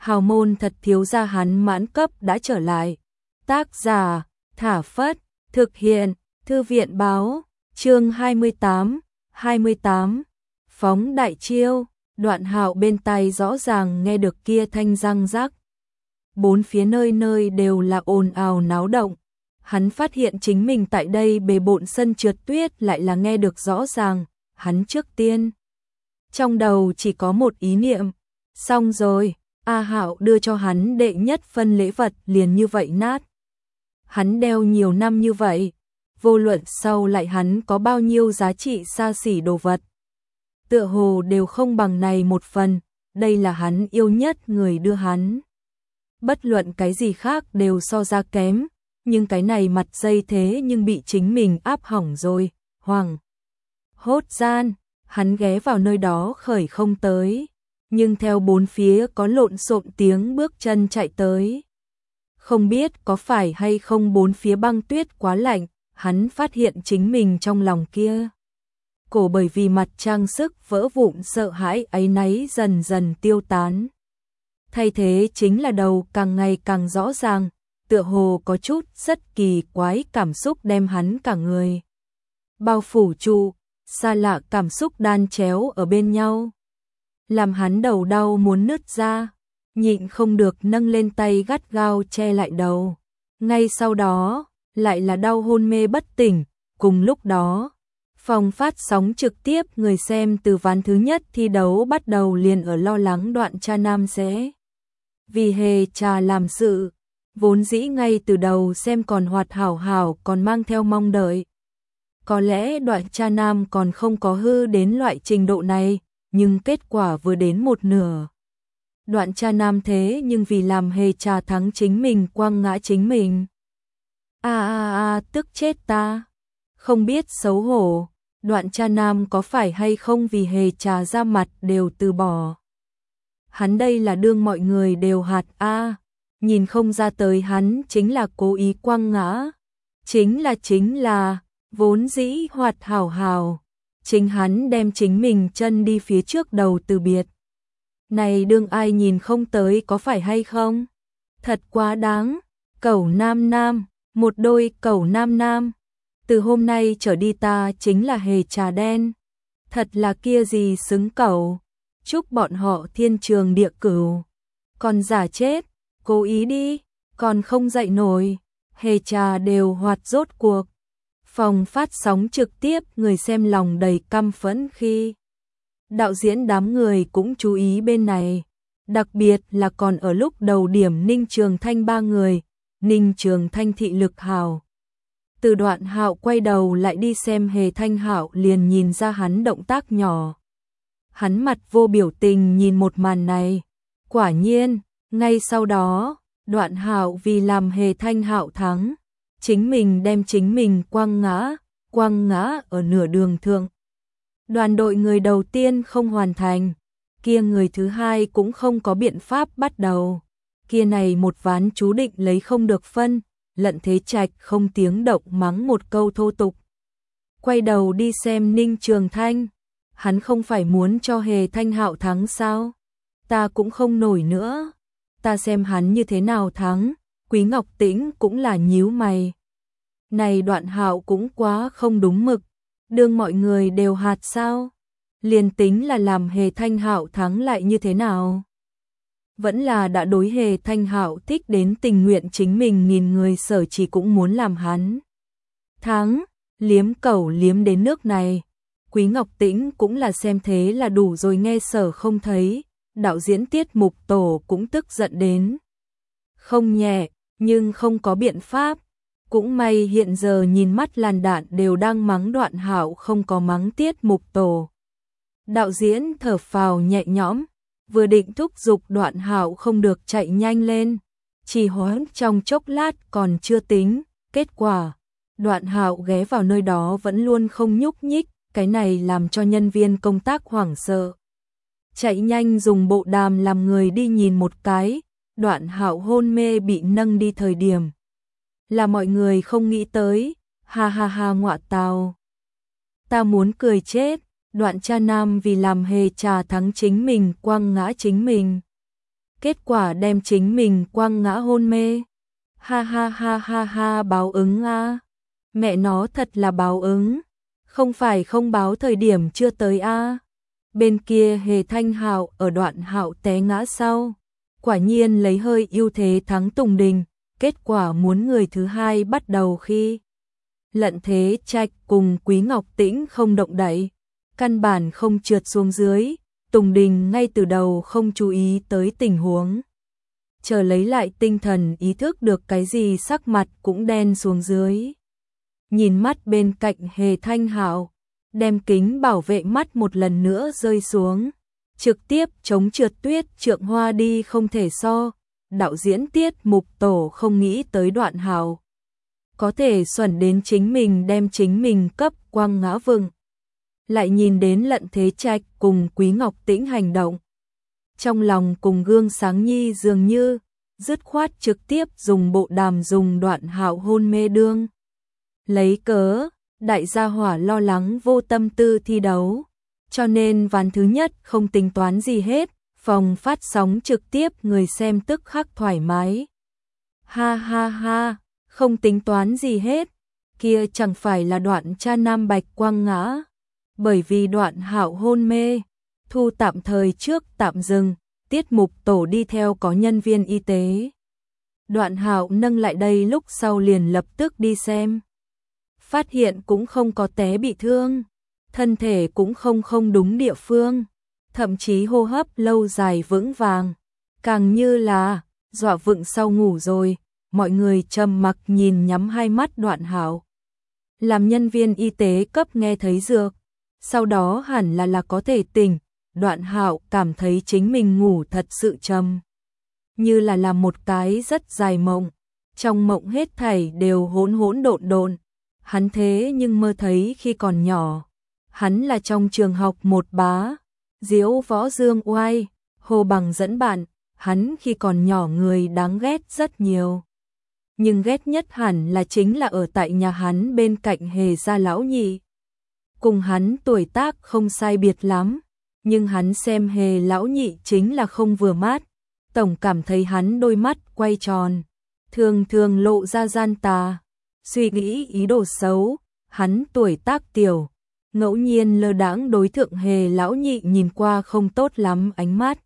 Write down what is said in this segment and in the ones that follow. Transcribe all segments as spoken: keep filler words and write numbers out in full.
hào môn thật thiếu gia hắn mãn cấp đã trở lại. Tác giả, Thả Phất, thực hiện, Thư viện báo, chương hai mươi tám, hai mươi tám, phóng đại chiêu, Đoạn Hạo bên tai rõ ràng nghe được kia thanh răng rắc. Bốn phía nơi nơi đều là ồn ào náo động. Hắn phát hiện chính mình tại đây bề bộn sân trượt tuyết lại là nghe được rõ ràng, hắn trước tiên. Trong đầu chỉ có một ý niệm, xong rồi, A Hạo đưa cho hắn đệ nhất phân lễ vật liền như vậy nát. Hắn đeo nhiều năm như vậy, vô luận sau lại hắn có bao nhiêu giá trị xa xỉ đồ vật. Tựa hồ đều không bằng này một phần, đây là hắn yêu nhất người đưa hắn. Bất luận cái gì khác đều so ra kém, nhưng cái này mặt dây thế nhưng bị chính mình áp hỏng rồi, hoàng. Hốt gian, hắn ghé vào nơi đó khởi không tới, nhưng theo bốn phía có lộn xộn tiếng bước chân chạy tới. Không biết có phải hay không bốn phía băng tuyết quá lạnh, hắn phát hiện chính mình trong lòng kia. Cổ bởi vì mặt trang sức vỡ vụn sợ hãi áy náy dần dần tiêu tán. Thay thế chính là đầu càng ngày càng rõ ràng, tựa hồ có chút rất kỳ quái cảm xúc đem hắn cả người bao phủ trụ, xa lạ cảm xúc đan chéo ở bên nhau, làm hắn đầu đau muốn nứt ra, nhịn không được nâng lên tay gắt gao che lại đầu. Ngay sau đó, lại là đau hôn mê bất tỉnh, cùng lúc đó, phòng phát sóng trực tiếp người xem từ ván thứ nhất thi đấu bắt đầu liền ở lo lắng Đoạn Cha Nam sẽ vì Hề Trà làm sự, vốn dĩ ngay từ đầu xem còn hoạt hảo hảo còn mang theo mong đợi. Có lẽ Đoạn Cha Nam còn không có hư đến loại trình độ này, nhưng kết quả vừa đến một nửa. Đoạn Cha Nam thế nhưng vì làm Hề Trà thắng chính mình quăng ngã chính mình. A a a tức chết ta. Không biết xấu hổ, Đoạn Cha Nam có phải hay không vì Hề Trà ra mặt đều từ bỏ. Hắn đây là đương mọi người đều hạt a, nhìn không ra tới hắn chính là cố ý quăng ngã. Chính là chính là, vốn dĩ hoạt hảo hảo, chính hắn đem chính mình chân đi phía trước đầu từ biệt. Này đương ai nhìn không tới có phải hay không? Thật quá đáng, cẩu nam nam, một đôi cẩu nam nam. Từ hôm nay trở đi ta chính là Hề Trà đen. Thật là kia gì xứng cẩu. Chúc bọn họ thiên trường địa cửu. Còn giả chết, cố ý đi, còn không dậy nổi. Hề Trà đều hoạt rốt cuộc. Phòng phát sóng trực tiếp người xem lòng đầy căm phẫn khi đạo diễn đám người cũng chú ý bên này. Đặc biệt là còn ở lúc đầu điểm Ninh Trường Thanh ba người, Ninh Trường Thanh thị lực hào. Từ Đoạn Hạo quay đầu lại đi xem Hề Thanh Hạo liền nhìn ra hắn động tác nhỏ. Hắn mặt vô biểu tình nhìn một màn này. Quả nhiên, ngay sau đó, Đoạn Hạo vì làm Hề Thanh Hạo thắng, chính mình đem chính mình quăng ngã, quăng ngã ở nửa đường thượng. Đoàn đội người đầu tiên không hoàn thành, kia người thứ hai cũng không có biện pháp bắt đầu. Kia này một ván chú định lấy không được phân, Lận Thế Trạch không tiếng động mắng một câu thô tục. Quay đầu đi xem Ninh Trường Thanh, hắn không phải muốn cho Hề Thanh Hạo thắng sao? Ta cũng không nổi nữa, ta xem hắn như thế nào thắng. Quý Ngọc Tĩnh cũng là nhíu mày. Này Đoạn Hạo cũng quá không đúng mực, đương mọi người đều hạt sao? Liền tính là làm Hề Thanh Hạo thắng lại như thế nào? Vẫn là đã đối Hề Thanh Hạo thích đến tình nguyện chính mình nghìn người sở chỉ cũng muốn làm hắn thắng, liếm cẩu liếm đến nước này. Quý Ngọc Tĩnh cũng là xem thế là đủ rồi nghe sở không thấy, đạo diễn tiết mục tổ cũng tức giận đến không nhẹ, nhưng không có biện pháp. Cũng may hiện giờ nhìn mắt làn đạn đều đang mắng Đoạn Hạo không có mắng tiết mục tổ. Đạo diễn thở phào nhẹ nhõm, vừa định thúc giục Đoạn Hạo không được chạy nhanh lên, chỉ hoãn trong chốc lát còn chưa tính, kết quả Đoạn Hạo ghé vào nơi đó vẫn luôn không nhúc nhích, cái này làm cho nhân viên công tác hoảng sợ. Chạy nhanh dùng bộ đàm làm người đi nhìn một cái, Đoạn Hạo hôn mê bị nâng đi thời điểm. Là mọi người không nghĩ tới, ha ha ha ngọa tào. Ta muốn cười chết, Đoạn Cha Nam vì làm Hề Trà thắng chính mình quăng ngã chính mình. kết quả đem chính mình quăng ngã hôn mê. Ha ha ha ha ha, báo ứng a. Mẹ nó thật là báo ứng, không phải không báo thời điểm chưa tới a. Bên kia Hề Thanh Hạo ở Đoạn Hạo té ngã sau, quả nhiên lấy hơi ưu thế thắng Tùng Đình, kết quả muốn người thứ hai bắt đầu khi Lận Thế Trạch cùng Quý Ngọc Tĩnh không động đậy, căn bản không trượt xuống dưới, Tùng Đình ngay từ đầu không chú ý tới tình huống. Chờ lấy lại tinh thần ý thức được cái gì, sắc mặt cũng đen xuống dưới. Nhìn mắt bên cạnh Hề Thanh Hạo, đem kính bảo vệ mắt một lần nữa rơi xuống, trực tiếp chống trượt tuyết trượng hoa đi không thể so. Đạo diễn tiết mục tổ không nghĩ tới Đoạn Hạo có thể xuẩn đến chính mình đem chính mình cấp quăng ngã vừng. Lại nhìn đến Lận Thế Trạch cùng Quý Ngọc Tĩnh hành động, trong lòng cùng gương sáng nhi dường như, dứt khoát trực tiếp dùng bộ đàm dùng Đoạn Hạo hôn mê đương. Lấy cớ, đại gia hỏa lo lắng vô tâm tư thi đấu, cho nên ván thứ nhất không tính toán gì hết, phòng phát sóng trực tiếp người xem tức khắc thoải mái. Ha ha ha, không tính toán gì hết, kia chẳng phải là Đoạn cha nam bạch quang ngã. Bởi vì Đoạn Hạo hôn mê, thu tạm thời trước tạm dừng, tiết mục tổ đi theo có nhân viên y tế. Đoạn Hạo nâng lại đây lúc sau liền lập tức đi xem. Phát hiện cũng không có té bị thương, thân thể cũng không không đúng địa phương, thậm chí hô hấp lâu dài vững vàng, càng như là dọa vựng sau ngủ rồi. Mọi người trầm mặc nhìn nhắm hai mắt Đoạn Hạo. Làm nhân viên y tế cấp nghe thấy dược, sau đó hẳn là là có thể tỉnh. Đoạn Hạo cảm thấy chính mình ngủ thật sự trầm, như là là một cái rất dài mộng, trong mộng hết thảy đều hỗn hỗn độn độn. Hắn thế nhưng mơ thấy khi còn nhỏ, hắn là trong trường học một bá, diễu võ dương oai, Hồ Bằng dẫn bạn, hắn khi còn nhỏ người đáng ghét rất nhiều. Nhưng ghét nhất hẳn là chính là ở tại nhà hắn bên cạnh Hề gia lão nhị. Cùng hắn tuổi tác không sai biệt lắm, nhưng hắn xem Hề lão nhị chính là không vừa mắt, tổng cảm thấy hắn đôi mắt quay tròn, thường thường lộ ra gian tà, suy nghĩ ý đồ xấu. Hắn tuổi tác tiểu, ngẫu nhiên lơ đãng đối thượng Hề lão nhị nhìn qua không tốt lắm ánh mắt,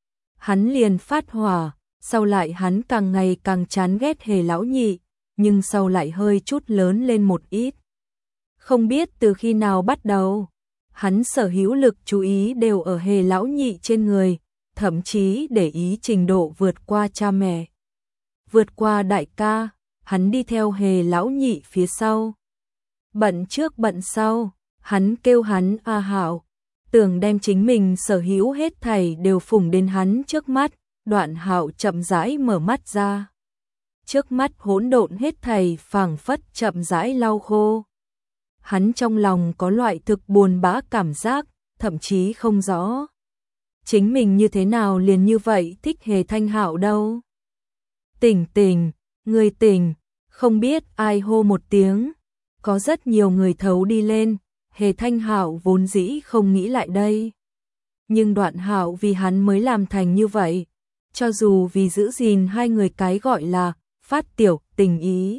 hắn liền phát hỏa. Sau lại hắn càng ngày càng chán ghét Hề lão nhị, nhưng sau lại hơi chút lớn lên một ít. Không biết từ khi nào bắt đầu, hắn sở hữu lực chú ý đều ở Hề lão nhị trên người, thậm chí để ý trình độ vượt qua cha mẹ, vượt qua đại ca. Hắn đi theo Hề lão nhị phía sau, bận trước bận sau, hắn kêu hắn A Hạo, tưởng đem chính mình sở hữu hết thảy đều phủng đến hắn trước mắt. Đoạn Hạo chậm rãi mở mắt ra, trước mắt hỗn độn hết thảy phảng phất chậm rãi lau khô. Hắn trong lòng có loại thực buồn bã cảm giác, thậm chí không rõ chính mình như thế nào liền như vậy thích Hề Thanh Hạo đâu. Tỉnh tỉnh, người tỉnh, không biết ai hô một tiếng, có rất nhiều người thấu đi lên. Hề Thanh Hạo vốn dĩ không nghĩ lại đây, nhưng Đoạn Hạo vì hắn mới làm thành như vậy. Cho dù vì giữ gìn hai người cái gọi là phát tiểu tình ý,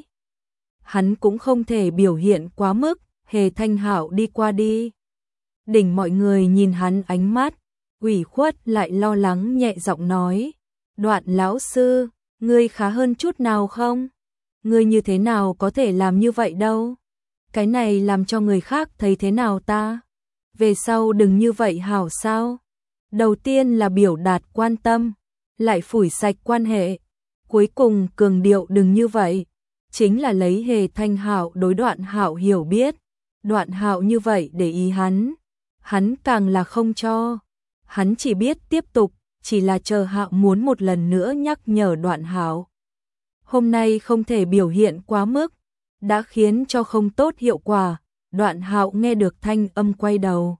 hắn cũng không thể biểu hiện quá mức. Hề Thanh Hạo đi qua đi, đỉnh mọi người nhìn hắn ánh mắt ủy khuất lại lo lắng, nhẹ giọng nói: Đoạn lão sư, ngươi khá hơn chút nào không? Ngươi như thế nào có thể làm như vậy đâu? Cái này làm cho người khác thấy thế nào ta? Về sau đừng như vậy hảo sao? Đầu tiên là biểu đạt quan tâm, lại phủi sạch quan hệ, cuối cùng cường điệu đừng như vậy, chính là lấy Hề Thanh Hạo đối Đoạn Hạo hiểu biết. Đoạn Hạo như vậy để ý hắn, hắn càng là không cho. Hắn chỉ biết tiếp tục, chỉ là chờ Hạo muốn một lần nữa nhắc nhở Đoạn Hạo. Hôm nay không thể biểu hiện quá mức, đã khiến cho không tốt hiệu quả. Đoạn Hạo nghe được thanh âm quay đầu,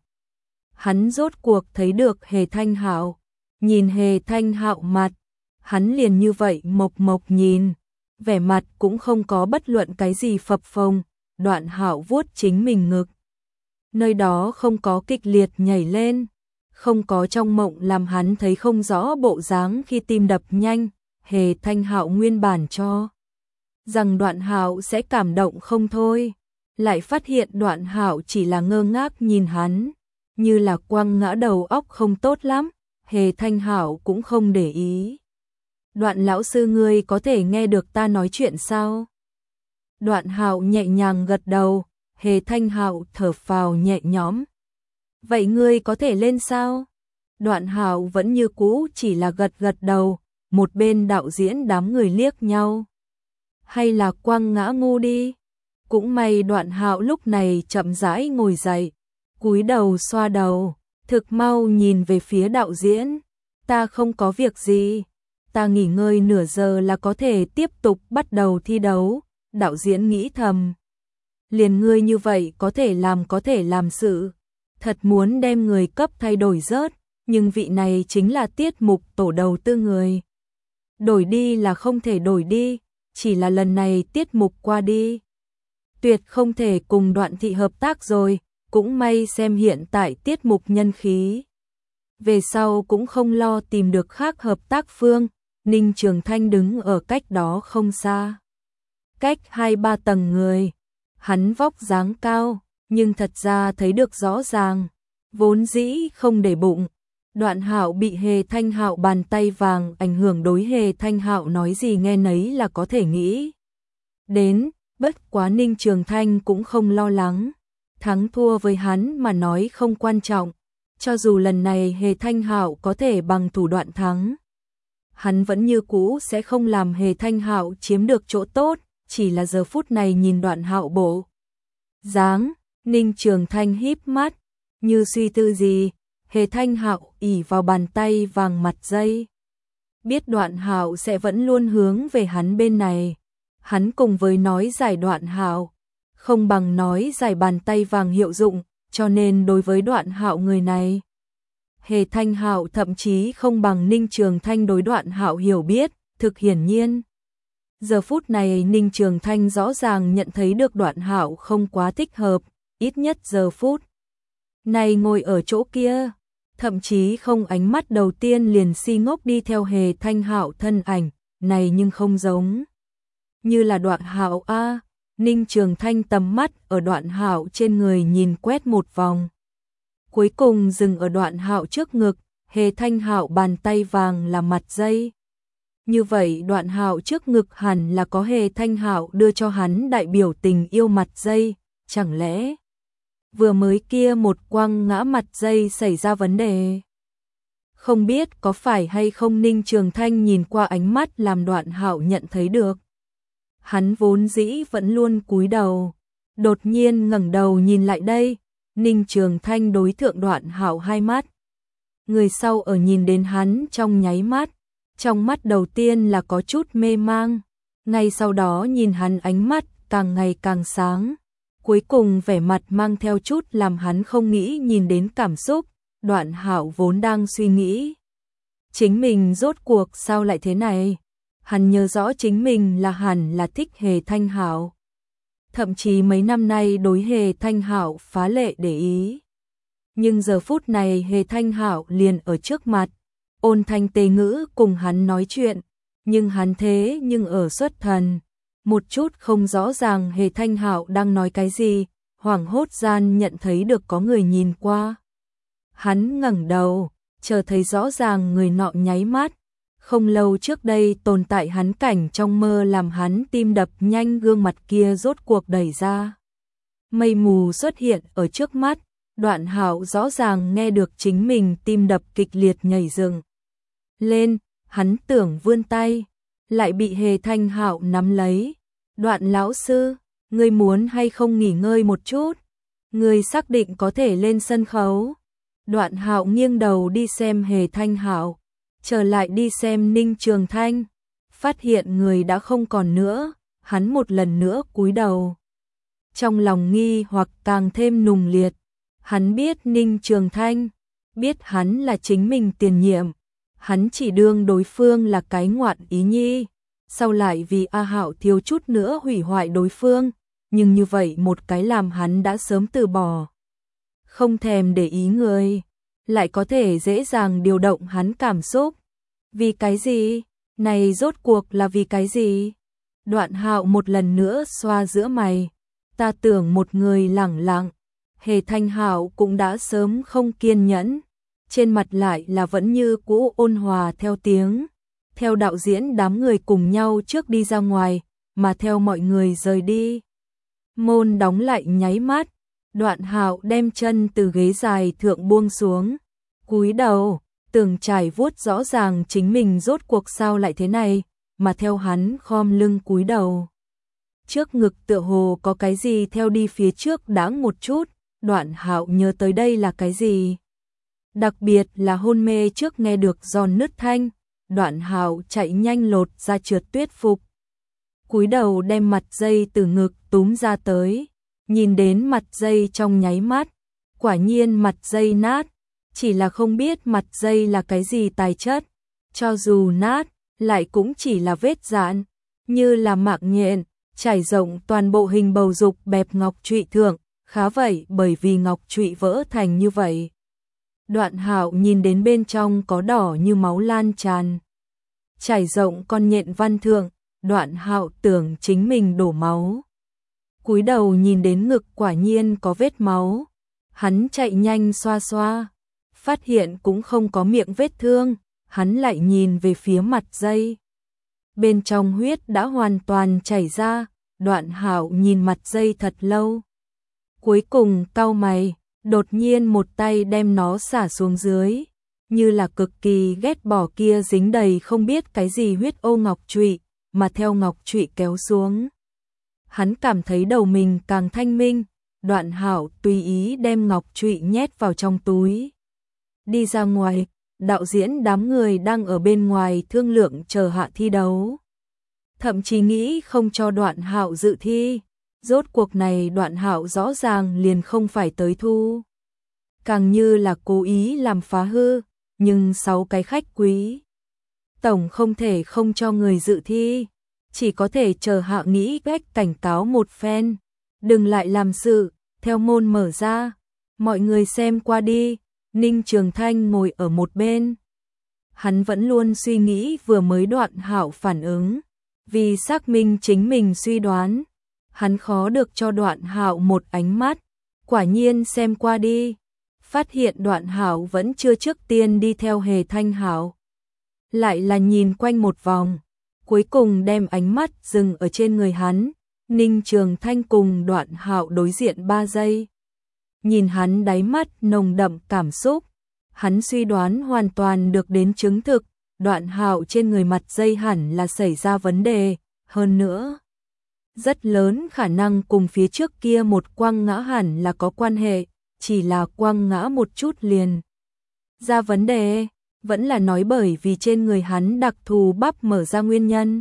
hắn rốt cuộc thấy được Hề Thanh Hạo. Nhìn Hề Thanh Hạo mặt, hắn liền như vậy mộc mộc nhìn, vẻ mặt cũng không có bất luận cái gì phập phồng. Đoạn Hạo vuốt chính mình ngực, nơi đó không có kịch liệt nhảy lên, không có trong mộng làm hắn thấy không rõ bộ dáng khi tim đập nhanh, Hề Thanh Hạo nguyên bản cho rằng Đoạn Hạo sẽ cảm động không thôi, lại phát hiện Đoạn Hạo chỉ là ngơ ngác nhìn hắn, như là quăng ngã đầu óc không tốt lắm, Hề Thanh Hạo cũng không để ý. Đoạn lão sư ngươi có thể nghe được ta nói chuyện sao? Đoạn Hạo nhẹ nhàng gật đầu, Hề Thanh Hạo thở phào nhẹ nhõm. Vậy ngươi có thể lên sao? Đoạn Hạo vẫn như cũ chỉ là gật gật đầu, một bên đạo diễn đám người liếc nhau. Hay là quăng ngã ngu đi? Cũng may Đoạn Hạo lúc này chậm rãi ngồi dậy, cúi đầu xoa đầu, thực mau nhìn về phía đạo diễn. Ta không có việc gì, ta nghỉ ngơi nửa giờ là có thể tiếp tục bắt đầu thi đấu. Đạo diễn nghĩ thầm, liền ngươi như vậy có thể làm có thể làm sự, thật muốn đem người cấp thay đổi rớt, nhưng vị này chính là tiết mục tổ đầu tư người. Đổi đi là không thể đổi đi, chỉ là lần này tiết mục qua đi. Tuyệt không thể cùng Đoạn thị hợp tác rồi, cũng may xem hiện tại tiết mục nhân khí. Về sau cũng không lo tìm được khác hợp tác phương, Ninh Trường Thanh đứng ở cách đó không xa. Cách hai ba tầng người, hắn vóc dáng cao, nhưng thật ra thấy được rõ ràng, vốn dĩ không để bụng. Đoạn Hạo bị Hề Thanh Hạo bàn tay vàng ảnh hưởng, đối Hề Thanh Hạo nói gì nghe nấy là có thể nghĩ đến, bất quá Ninh Trường Thanh cũng không lo lắng, thắng thua với hắn mà nói không quan trọng, cho dù lần này Hề Thanh Hạo có thể bằng thủ đoạn thắng, hắn vẫn như cũ sẽ không làm Hề Thanh Hạo chiếm được chỗ tốt, chỉ là giờ phút này nhìn Đoạn Hạo bộ dáng, Ninh Trường Thanh híp mắt, như suy tư gì. Hề Thanh Hạo ỉ vào bàn tay vàng mặt dây, biết Đoạn Hạo sẽ vẫn luôn hướng về hắn bên này, hắn cùng với nói giải Đoạn Hạo, không bằng nói giải bàn tay vàng hiệu dụng, cho nên đối với Đoạn Hạo người này, Hề Thanh Hạo thậm chí không bằng Ninh Trường Thanh đối Đoạn Hạo hiểu biết, thực hiển nhiên. Giờ phút này Ninh Trường Thanh rõ ràng nhận thấy được Đoạn Hạo không quá thích hợp, ít nhất giờ phút này ngồi ở chỗ kia, thậm chí không ánh mắt đầu tiên liền si ngốc đi theo Hề Thanh Hạo thân ảnh, này nhưng không giống như là Đoạn Hạo a. Ninh Trường Thanh tầm mắt ở Đoạn Hạo trên người nhìn quét một vòng, cuối cùng dừng ở Đoạn Hạo trước ngực, Hề Thanh Hạo bàn tay vàng là mặt dây. Như vậy Đoạn Hạo trước ngực hẳn là có Hề Thanh Hạo đưa cho hắn đại biểu tình yêu mặt dây, chẳng lẽ vừa mới kia một quăng ngã mặt dây xảy ra vấn đề? Không biết có phải hay không Ninh Trường Thanh nhìn qua ánh mắt làm Đoạn Hạo nhận thấy được. Hắn vốn dĩ vẫn luôn cúi đầu, đột nhiên ngẩng đầu nhìn lại đây, Ninh Trường Thanh đối thượng Đoạn Hạo hai mắt. Người sau ở nhìn đến hắn trong nháy mắt, trong mắt đầu tiên là có chút mê mang, ngay sau đó nhìn hắn ánh mắt càng ngày càng sáng, cuối cùng vẻ mặt mang theo chút làm hắn không nghĩ nhìn đến cảm xúc. Đoạn Hạo vốn đang suy nghĩ, chính mình rốt cuộc sao lại thế này? Hắn nhớ rõ chính mình là hẳn là thích Hề Thanh Hạo, thậm chí mấy năm nay đối Hề Thanh Hạo phá lệ để ý. Nhưng giờ phút này Hề Thanh Hạo liền ở trước mặt, ôn thanh tề ngữ cùng hắn nói chuyện, nhưng hắn thế nhưng ở xuất thần, một chút không rõ ràng Hề Thanh Hạo đang nói cái gì, hoảng hốt gian nhận thấy được có người nhìn qua. Hắn ngẩng đầu, chờ thấy rõ ràng người nọ nháy mắt, không lâu trước đây tồn tại hắn cảnh trong mơ làm hắn tim đập nhanh, gương mặt kia rốt cuộc đẩy ra. Mây mù xuất hiện ở trước mắt, Đoạn Hạo rõ ràng nghe được chính mình tim đập kịch liệt nhảy dựng lên, hắn tưởng vươn tay, lại bị Hề Thanh Hạo nắm lấy. Đoạn lão sư, ngươi muốn hay không nghỉ ngơi một chút? Ngươi xác định có thể lên sân khấu? Đoạn Hạo nghiêng đầu đi xem Hề Thanh Hạo, trở lại đi xem Ninh Trường Thanh, phát hiện người đã không còn nữa, hắn một lần nữa cúi đầu. Trong lòng nghi hoặc càng thêm nùng liệt, hắn biết Ninh Trường Thanh, biết hắn là chính mình tiền nhiệm, hắn chỉ đương đối phương là cái ngoạn ý nhi, sau lại vì A Hạo thiếu chút nữa hủy hoại đối phương, nhưng như vậy một cái làm hắn đã sớm từ bỏ. Không thèm để ý người, lại có thể dễ dàng điều động hắn cảm xúc. Vì cái gì? Này rốt cuộc là vì cái gì? Đoạn Hạo một lần nữa xoa giữa mày. Ta tưởng một người lẳng lặng. Hề Thanh Hạo cũng đã sớm không kiên nhẫn. Trên mặt lại là vẫn như cũ ôn hòa theo tiếng. Theo đạo diễn đám người cùng nhau trước đi ra ngoài, mà theo mọi người rời đi. Môn đóng lại nháy mắt. Đoạn Hạo đem chân từ ghế dài thượng buông xuống. Cúi đầu, tưởng trải vuốt rõ ràng chính mình rốt cuộc sao lại thế này, mà theo hắn khom lưng cúi đầu. Trước ngực tựa hồ có cái gì theo đi phía trước đãng một chút, Đoạn Hạo nhớ tới đây là cái gì. Đặc biệt là hôn mê trước nghe được giòn nứt thanh, Đoạn Hạo chạy nhanh lột ra trượt tuyết phục. Cúi đầu đem mặt dây từ ngực túm ra tới, nhìn đến mặt dây trong nháy mắt, quả nhiên mặt dây nát, chỉ là không biết mặt dây là cái gì tài chất, cho dù nát, lại cũng chỉ là vết dạn, như là mạng nhện, trải rộng toàn bộ hình bầu dục bẹp ngọc trụy thượng, khá vậy bởi vì ngọc trụy vỡ thành như vậy. Đoạn Hạo nhìn đến bên trong có đỏ như máu lan tràn, trải rộng con nhện văn thượng, Đoạn Hạo tưởng chính mình đổ máu. Cúi đầu nhìn đến ngực quả nhiên có vết máu, hắn chạy nhanh xoa xoa, phát hiện cũng không có miệng vết thương, hắn lại nhìn về phía mặt dây. Bên trong huyết đã hoàn toàn chảy ra, Đoạn Hạo nhìn mặt dây thật lâu. Cuối cùng cau mày, đột nhiên một tay đem nó xả xuống dưới, như là cực kỳ ghét bỏ kia dính đầy không biết cái gì huyết ô ngọc trụy, mà theo ngọc trụy kéo xuống. Hắn cảm thấy đầu mình càng thanh minh, Đoạn Hạo tùy ý đem ngọc trụy nhét vào trong túi. Đi ra ngoài, đạo diễn đám người đang ở bên ngoài thương lượng chờ hạ thi đấu. Thậm chí nghĩ không cho Đoạn Hạo dự thi, rốt cuộc này Đoạn Hạo rõ ràng liền không phải tới thu. Càng như là cố ý làm phá hư, nhưng sáu cái khách quý. Tổng không thể không cho người dự thi, chỉ có thể chờ hạ nghĩ cách cảnh cáo một phen. Đừng lại làm sự, theo môn mở ra, mọi người xem qua đi. Ninh Trường Thanh ngồi ở một bên. Hắn vẫn luôn suy nghĩ vừa mới Đoạn Hạo phản ứng, vì xác minh chính mình suy đoán. Hắn khó được cho Đoạn Hạo một ánh mắt, quả nhiên xem qua đi, phát hiện Đoạn Hạo vẫn chưa trước tiên đi theo Hề Thanh Hạo, lại là nhìn quanh một vòng, cuối cùng đem ánh mắt dừng ở trên người hắn. Ninh Trường Thanh cùng Đoạn Hạo đối diện ba giây. Nhìn hắn đáy mắt nồng đậm cảm xúc, hắn suy đoán hoàn toàn được đến chứng thực, Đoạn Hạo trên người mặt dây hẳn là xảy ra vấn đề, hơn nữa rất lớn khả năng cùng phía trước kia một quăng ngã hẳn là có quan hệ, chỉ là quăng ngã một chút liền ra vấn đề, vẫn là nói bởi vì trên người hắn đặc thù bắp mở ra nguyên nhân.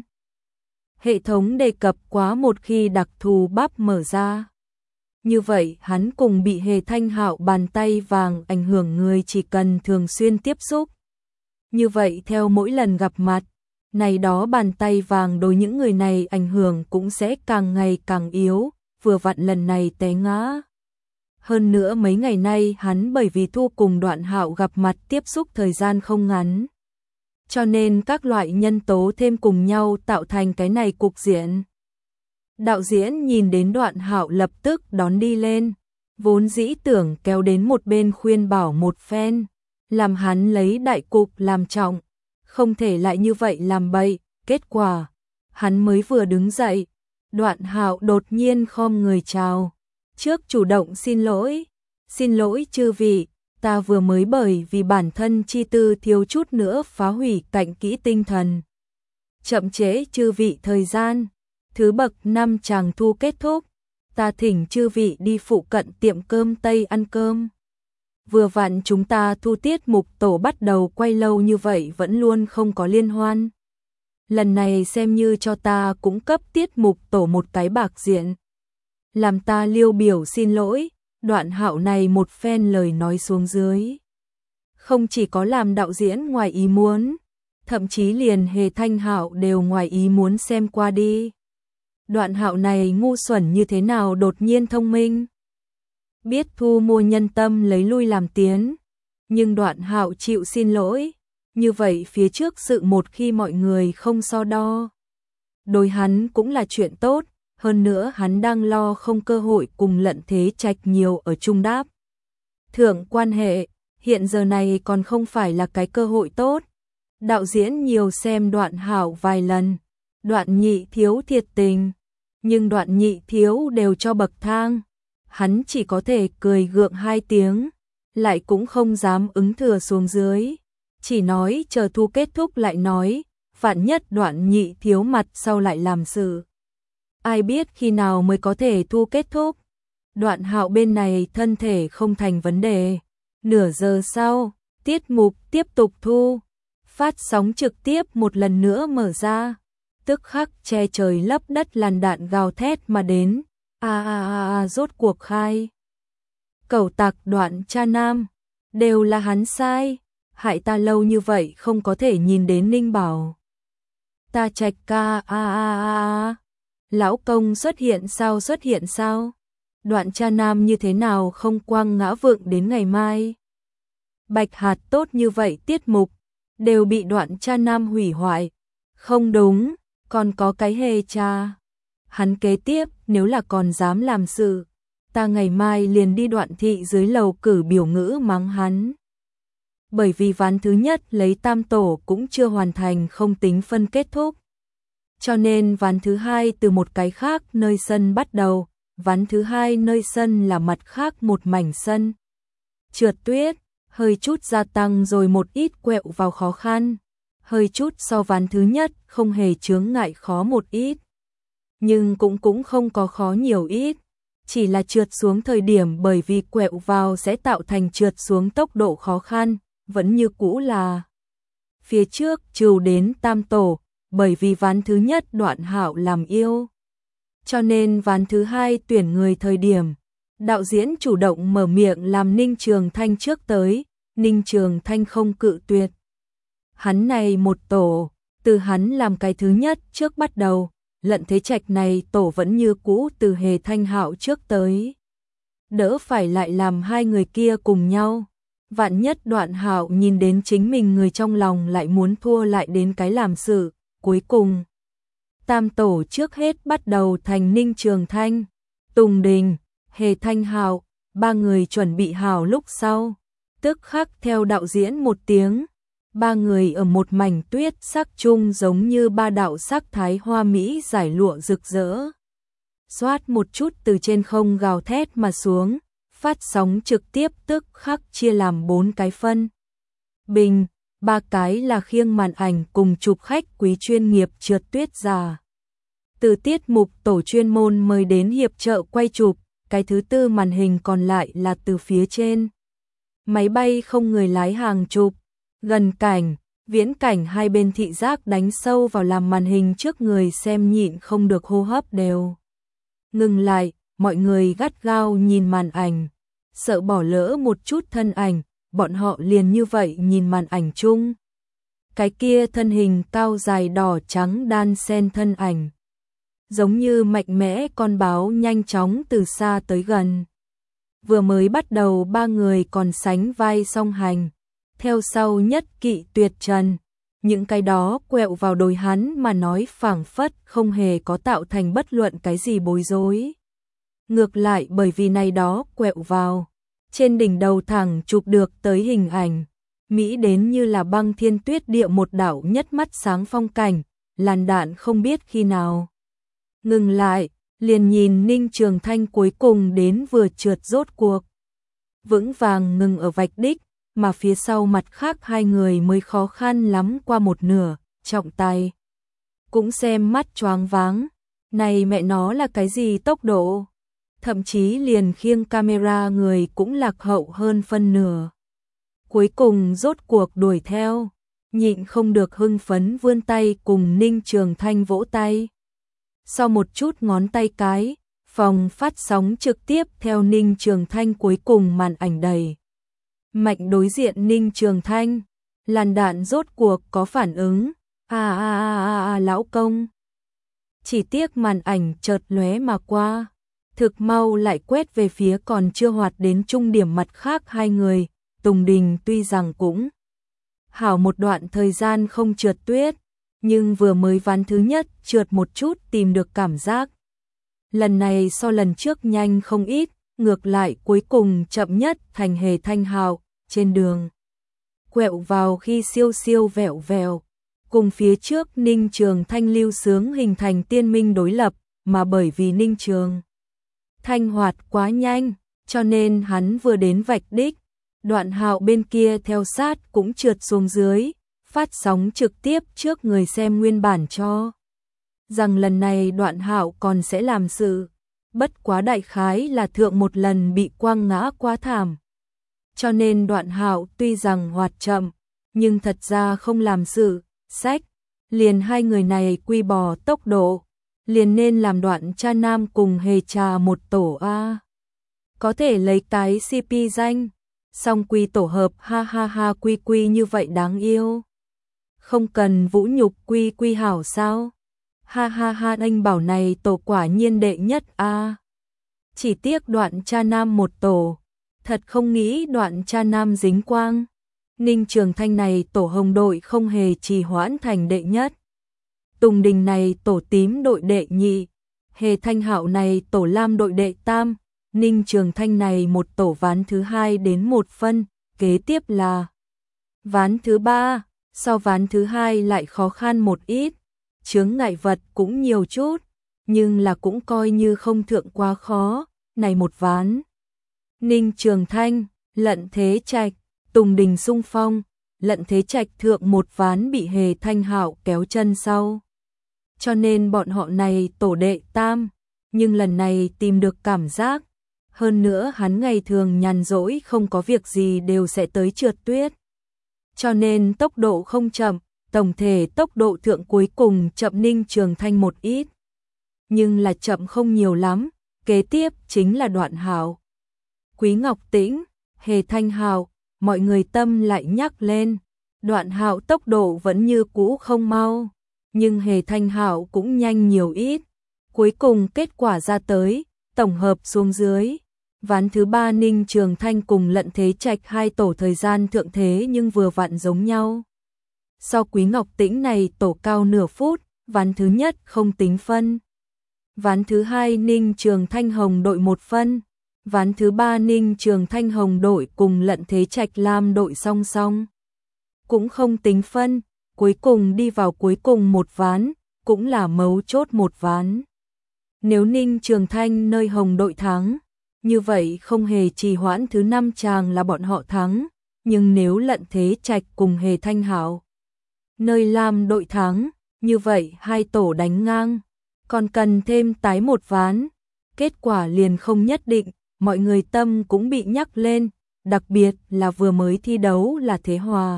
Hệ thống đề cập quá một khi đặc thù bắp mở ra. Như vậy hắn cùng bị Hề Thanh Hạo bàn tay vàng ảnh hưởng người chỉ cần thường xuyên tiếp xúc. Như vậy theo mỗi lần gặp mặt, này đó bàn tay vàng đối những người này ảnh hưởng cũng sẽ càng ngày càng yếu, vừa vặn lần này té ngã. Hơn nữa mấy ngày nay hắn bởi vì thu cùng Đoạn Hạo gặp mặt tiếp xúc thời gian không ngắn. Cho nên các loại nhân tố thêm cùng nhau tạo thành cái này cục diện. Đạo diễn nhìn đến Đoạn Hạo lập tức đón đi lên, vốn dĩ tưởng kéo đến một bên khuyên bảo một phen, làm hắn lấy đại cục làm trọng, không thể lại như vậy làm bậy. Kết quả, hắn mới vừa đứng dậy, Đoạn Hạo đột nhiên khom người chào, trước chủ động xin lỗi, xin lỗi chư vị, ta vừa mới bởi vì bản thân chi tư thiếu chút nữa phá hủy cạnh kỹ tinh thần, chậm trễ chư vị thời gian. Thứ bậc năm chàng thu kết thúc, ta thỉnh chư vị đi phụ cận tiệm cơm Tây ăn cơm. Vừa vặn chúng ta thu tiết mục tổ bắt đầu quay lâu như vậy vẫn luôn không có liên hoan. Lần này xem như cho ta cũng cấp tiết mục tổ một cái bạc diện. Làm ta liêu biểu xin lỗi, Đoạn Hạo này một phen lời nói xuống dưới. Không chỉ có làm đạo diễn ngoài ý muốn, thậm chí liền Hề Thanh Hạo đều ngoài ý muốn xem qua đi. Đoạn Hạo này ngu xuẩn như thế nào đột nhiên thông minh. Biết thu mua nhân tâm lấy lui làm tiến. Nhưng Đoạn Hạo chịu xin lỗi, như vậy phía trước sự một khi mọi người không so đo. Đối hắn cũng là chuyện tốt, hơn nữa hắn đang lo không cơ hội cùng Lận Thế Trạch nhiều ở chung đáp. Thượng quan hệ, hiện giờ này còn không phải là cái cơ hội tốt. Đạo diễn nhiều xem Đoạn Hạo vài lần, Đoạn Nhị Thiếu thiệt tình, nhưng Đoạn Nhị Thiếu đều cho bậc thang. Hắn chỉ có thể cười gượng hai tiếng, lại cũng không dám ứng thừa xuống dưới. Chỉ nói chờ thu kết thúc lại nói, vạn nhất Đoạn Nhị Thiếu mặt sau lại làm sự. Ai biết khi nào mới có thể thu kết thúc. Đoạn Hạo bên này thân thể không thành vấn đề. Nửa giờ sau, tiết mục tiếp tục thu. Phát sóng trực tiếp một lần nữa mở ra. Tức khắc che trời lấp đất làn đạn gào thét mà đến. A a a a rốt cuộc khai. Cẩu tặc Đoạn cha nam. Đều là hắn sai. Hại ta lâu như vậy không có thể nhìn đến Ninh Bảo. Ta Trạch ca a a a a. Lão công xuất hiện sao xuất hiện sao? Đoạn cha nam như thế nào không quăng ngã vượng đến ngày mai? Bạch hạt tốt như vậy tiết mục, đều bị Đoạn cha nam hủy hoại. Không đúng, còn có cái hề cha. Hắn kế tiếp nếu là còn dám làm sự, ta ngày mai liền đi Đoạn thị dưới lầu cử biểu ngữ mắng hắn. Bởi vì ván thứ nhất lấy tam tổ cũng chưa hoàn thành không tính phân kết thúc. Cho nên ván thứ hai từ một cái khác nơi sân bắt đầu, ván thứ hai nơi sân là mặt khác một mảnh sân. Trượt tuyết, hơi chút gia tăng rồi một ít quẹo vào khó khăn, hơi chút so ván thứ nhất không hề chướng ngại khó một ít. Nhưng cũng cũng không có khó nhiều ít, chỉ là trượt xuống thời điểm bởi vì quẹo vào sẽ tạo thành trượt xuống tốc độ khó khăn, vẫn như cũ là phía trước trừ đến tam tổ. Bởi vì ván thứ nhất Đoạn Hạo làm yêu, cho nên ván thứ hai tuyển người thời điểm, đạo diễn chủ động mở miệng làm Ninh Trường Thanh trước tới, Ninh Trường Thanh không cự tuyệt. Hắn này một tổ, từ hắn làm cái thứ nhất trước bắt đầu, Lận Thế Trạch này tổ vẫn như cũ từ Hề Thanh Hạo trước tới. Đỡ phải lại làm hai người kia cùng nhau. Vạn nhất Đoạn Hạo nhìn đến chính mình người trong lòng lại muốn thua lại đến cái làm sự. Cuối cùng, tam tổ trước hết bắt đầu thành Ninh Trường Thanh, Tùng Đình, Hề Thanh Hạo, ba người chuẩn bị hào lúc sau. Tức khắc theo đạo diễn một tiếng, ba người ở một mảnh tuyết sắc chung giống như ba đạo sắc thái hoa mỹ giải lụa rực rỡ. Xoát một chút từ trên không gào thét mà xuống, phát sóng trực tiếp tức khắc chia làm bốn cái phân. Bình, ba cái là khiêng màn ảnh cùng chụp khách quý chuyên nghiệp trượt tuyết giả. Từ tiết mục tổ chuyên môn mời đến hiệp trợ quay chụp, cái thứ tư màn hình còn lại là từ phía trên. Máy bay không người lái hàng chụp, gần cảnh, viễn cảnh hai bên thị giác đánh sâu vào làm màn hình trước người xem nhịn không được hô hấp đều. Ngừng lại, mọi người gắt gao nhìn màn ảnh, sợ bỏ lỡ một chút thân ảnh. Bọn họ liền như vậy nhìn màn ảnh chung. Cái kia thân hình cao dài đỏ trắng đan xen thân ảnh. Giống như mạnh mẽ con báo nhanh chóng từ xa tới gần. Vừa mới bắt đầu ba người còn sánh vai song hành. Theo sau nhất kỵ tuyệt trần. Những cái đó quẹo vào đồi hắn mà nói phảng phất không hề có tạo thành bất luận cái gì bối rối. Ngược lại bởi vì này đó quẹo vào. Trên đỉnh đầu thẳng chụp được tới hình ảnh, Mỹ đến như là băng thiên tuyết địa một đảo nhất mắt sáng phong cảnh, làn đạn không biết khi nào. Ngừng lại, liền nhìn Ninh Trường Thanh cuối cùng đến vừa trượt rốt cuộc. Vững vàng ngừng ở vạch đích, mà phía sau mặt khác hai người mới khó khăn lắm qua một nửa, trọng tay. Cũng xem mắt choáng váng, này mẹ nó là cái gì tốc độ? Thậm chí liền khiêng camera người cũng lạc hậu hơn phân nửa. Cuối cùng rốt cuộc đuổi theo, nhịn không được hưng phấn vươn tay cùng Ninh Trường Thanh vỗ tay. Sau một chút ngón tay cái, phòng phát sóng trực tiếp theo Ninh Trường Thanh cuối cùng màn ảnh đầy. Mạnh đối diện Ninh Trường Thanh, làn đạn rốt cuộc có phản ứng, à à à à, à lão công. Chỉ tiếc màn ảnh chợt lóe mà qua. Thực mau lại quét về phía còn chưa hoạt đến trung điểm mặt khác hai người, Tùng Đình tuy rằng cũng hảo một đoạn thời gian không trượt tuyết, nhưng vừa mới ván thứ nhất trượt một chút tìm được cảm giác. Lần này so lần trước nhanh không ít, ngược lại cuối cùng chậm nhất thành Hề Thanh Hạo, trên đường quẹo vào khi siêu siêu vẹo vẹo, cùng phía trước Ninh Trường Thanh lưu sướng hình thành tiên minh đối lập, mà bởi vì Ninh Trường Thanh hoạt quá nhanh, cho nên hắn vừa đến vạch đích, Đoạn Hạo bên kia theo sát cũng trượt xuống dưới, phát sóng trực tiếp trước người xem nguyên bản cho rằng lần này Đoạn Hạo còn sẽ làm sự, bất quá đại khái là thượng một lần bị quăng ngã quá thảm. Cho nên Đoạn Hạo tuy rằng hoạt chậm, nhưng thật ra không làm sự, sách, liền hai người này quy bò tốc độ, liền nên làm Đoạn Cha Nam cùng Hề Trà một tổ a. Có thể lấy cái xê pê danh, song quy tổ hợp ha ha ha quy quy như vậy đáng yêu. Không cần vũ nhục quy quy hảo sao? Ha ha ha anh bảo này tổ quả nhiên đệ nhất a. Chỉ tiếc Đoạn Cha Nam một tổ, thật không nghĩ Đoạn Cha Nam dính quang. Ninh Trường Thanh này tổ hồng đội không hề trì hoãn thành đệ nhất. Tùng Đình này tổ tím đội đệ nhị, Hề Thanh Hạo này tổ lam đội đệ tam, Ninh Trường Thanh này một tổ ván thứ hai đến một phân, kế tiếp là ván thứ ba, so ván thứ hai lại khó khăn một ít, chướng ngại vật cũng nhiều chút, nhưng là cũng coi như không thượng quá khó, này một ván. Ninh Trường Thanh, Lận Thế Trạch, Tùng Đình xung phong, Lận Thế Trạch thượng một ván bị Hề Thanh Hạo kéo chân sau. Cho nên bọn họ này tổ đệ tam, nhưng lần này tìm được cảm giác. Hơn nữa hắn ngày thường nhàn rỗi không có việc gì đều sẽ tới trượt tuyết. Cho nên tốc độ không chậm, tổng thể tốc độ thượng cuối cùng chậm Ninh Trường Thanh một ít. Nhưng là chậm không nhiều lắm, kế tiếp chính là Đoạn Hạo. Quý Ngọc Tĩnh, Hề Thanh Hạo, mọi người tâm lại nhắc lên. Đoạn Hạo tốc độ vẫn như cũ không mau, nhưng Hề Thanh Hạo cũng nhanh nhiều ít. Cuối cùng kết quả ra tới, tổng hợp xuống dưới. Ván thứ ba Ninh Trường Thanh cùng Lận Thế Trạch hai tổ thời gian thượng thế nhưng vừa vặn giống nhau. So Quý Ngọc Tĩnh này tổ cao nửa phút, ván thứ nhất không tính phân. Ván thứ hai Ninh Trường Thanh Hồng đội một phân. Ván thứ ba Ninh Trường Thanh Hồng đội cùng Lận Thế Trạch lam đội song song. Cũng không tính phân, cuối cùng đi vào cuối cùng một ván, cũng là mấu chốt một ván. Nếu Ninh Trường Thanh nơi Hồng đội thắng, như vậy không hề trì hoãn thứ năm chàng là bọn họ thắng, nhưng nếu Lận Thế Trạch cùng Hề Thanh Hạo nơi lam đội thắng, như vậy hai tổ đánh ngang, còn cần thêm tái một ván, kết quả liền không nhất định, mọi người tâm cũng bị nhắc lên, đặc biệt là vừa mới thi đấu là thế hòa.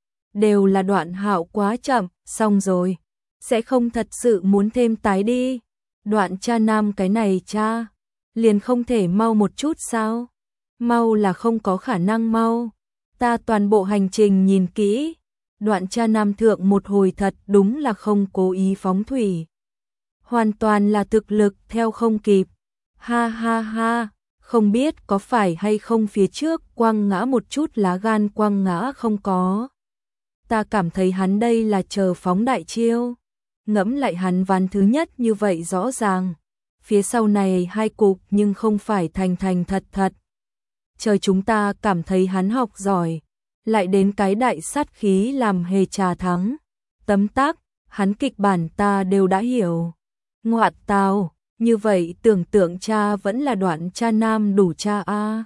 Đều là Đoạn Hạo quá chậm, xong rồi, sẽ không thật sự muốn thêm tái đi. Đoạn Cha Nam cái này cha, liền không thể mau một chút sao? Mau là không có khả năng mau. Ta toàn bộ hành trình nhìn kỹ, Đoạn Cha Nam thượng một hồi thật đúng là không cố ý phóng thủy. Hoàn toàn là thực lực theo không kịp. Ha ha ha, không biết có phải hay không phía trước quăng ngã một chút lá gan quăng ngã không có. Ta cảm thấy hắn đây là chờ phóng đại chiêu. Ngẫm lại hắn ván thứ nhất như vậy rõ ràng. Phía sau này hai cục nhưng không phải thành thành thật thật. Trời chúng ta cảm thấy hắn học giỏi. Lại đến cái đại sát khí làm Hề Trà thắng. Tấm tắc, hắn kịch bản ta đều đã hiểu. Ngoạn tào, như vậy tưởng tượng cha vẫn là Đoạn Cha Nam đủ cha a.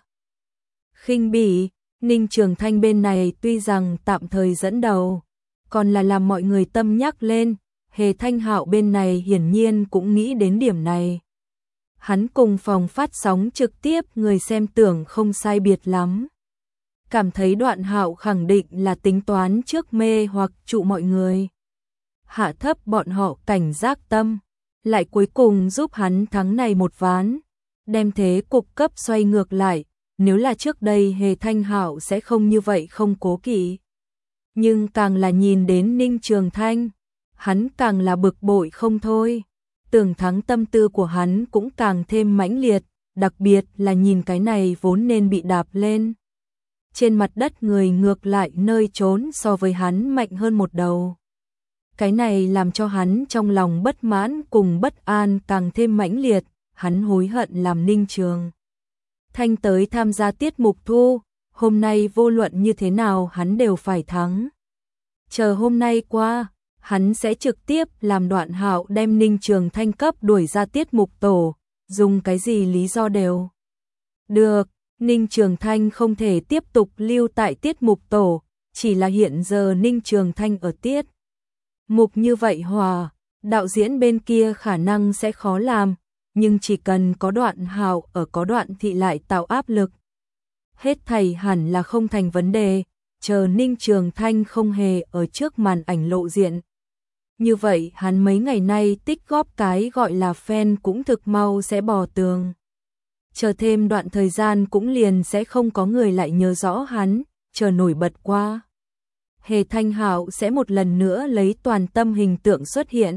Khinh bỉ, Ninh Trường Thanh bên này tuy rằng tạm thời dẫn đầu, còn là làm mọi người tâm nhắc lên, Hề Thanh Hạo bên này hiển nhiên cũng nghĩ đến điểm này. Hắn cùng phòng phát sóng trực tiếp người xem tưởng không sai biệt lắm. Cảm thấy Đoạn Hạo khẳng định là tính toán trước mê hoặc trụ mọi người. Hạ thấp bọn họ cảnh giác tâm, lại cuối cùng giúp hắn thắng này một ván, đem thế cục cấp xoay ngược lại. Nếu là trước đây Hề Thanh Hạo sẽ không như vậy không cố kỵ. Nhưng càng là nhìn đến Ninh Trường Thanh, hắn càng là bực bội không thôi. Tưởng thắng tâm tư của hắn cũng càng thêm mãnh liệt, đặc biệt là nhìn cái này vốn nên bị đạp lên trên mặt đất người ngược lại nơi trốn so với hắn mạnh hơn một đầu. Cái này làm cho hắn trong lòng bất mãn cùng bất an càng thêm mãnh liệt, hắn hối hận làm Ninh Trường Thanh tới tham gia tiết mục thu, hôm nay vô luận như thế nào hắn đều phải thắng. Chờ hôm nay qua, hắn sẽ trực tiếp làm Đoạn Hạo đem Ninh Trường Thanh cấp đuổi ra tiết mục tổ, dùng cái gì lý do đều được. Ninh Trường Thanh không thể tiếp tục lưu tại tiết mục tổ, chỉ là hiện giờ Ninh Trường Thanh ở tiết mục như vậy hòa, đạo diễn bên kia khả năng sẽ khó làm, nhưng chỉ cần có Đoạn Hạo ở có Đoạn Thị lại tạo áp lực. Hết thảy hẳn là không thành vấn đề, chờ Ninh Trường Thanh không hề ở trước màn ảnh lộ diện. Như vậy hắn mấy ngày nay tích góp cái gọi là fan cũng thực mau sẽ bò tường. Chờ thêm đoạn thời gian cũng liền sẽ không có người lại nhớ rõ hắn, chờ nổi bật qua. Hề Thanh Hạo sẽ một lần nữa lấy toàn tâm hình tượng xuất hiện.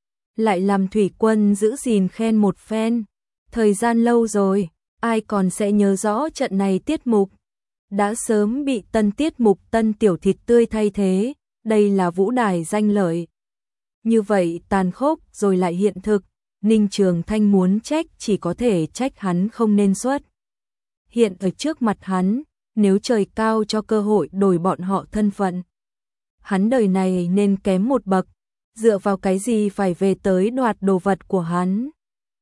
Lại làm Thủy Quân giữ gìn khen một phen. Thời gian lâu rồi, ai còn sẽ nhớ rõ trận này tiết mục. Đã sớm bị tân tiết mục tân tiểu thịt tươi thay thế, đây là vũ đài danh lợi. Như vậy tàn khốc rồi lại hiện thực, Ninh Trường Thanh muốn trách chỉ có thể trách hắn không nên xuất. Hiện ở trước mặt hắn, nếu trời cao cho cơ hội đổi bọn họ thân phận. Hắn đời này nên kém một bậc, dựa vào cái gì phải về tới đoạt đồ vật của hắn.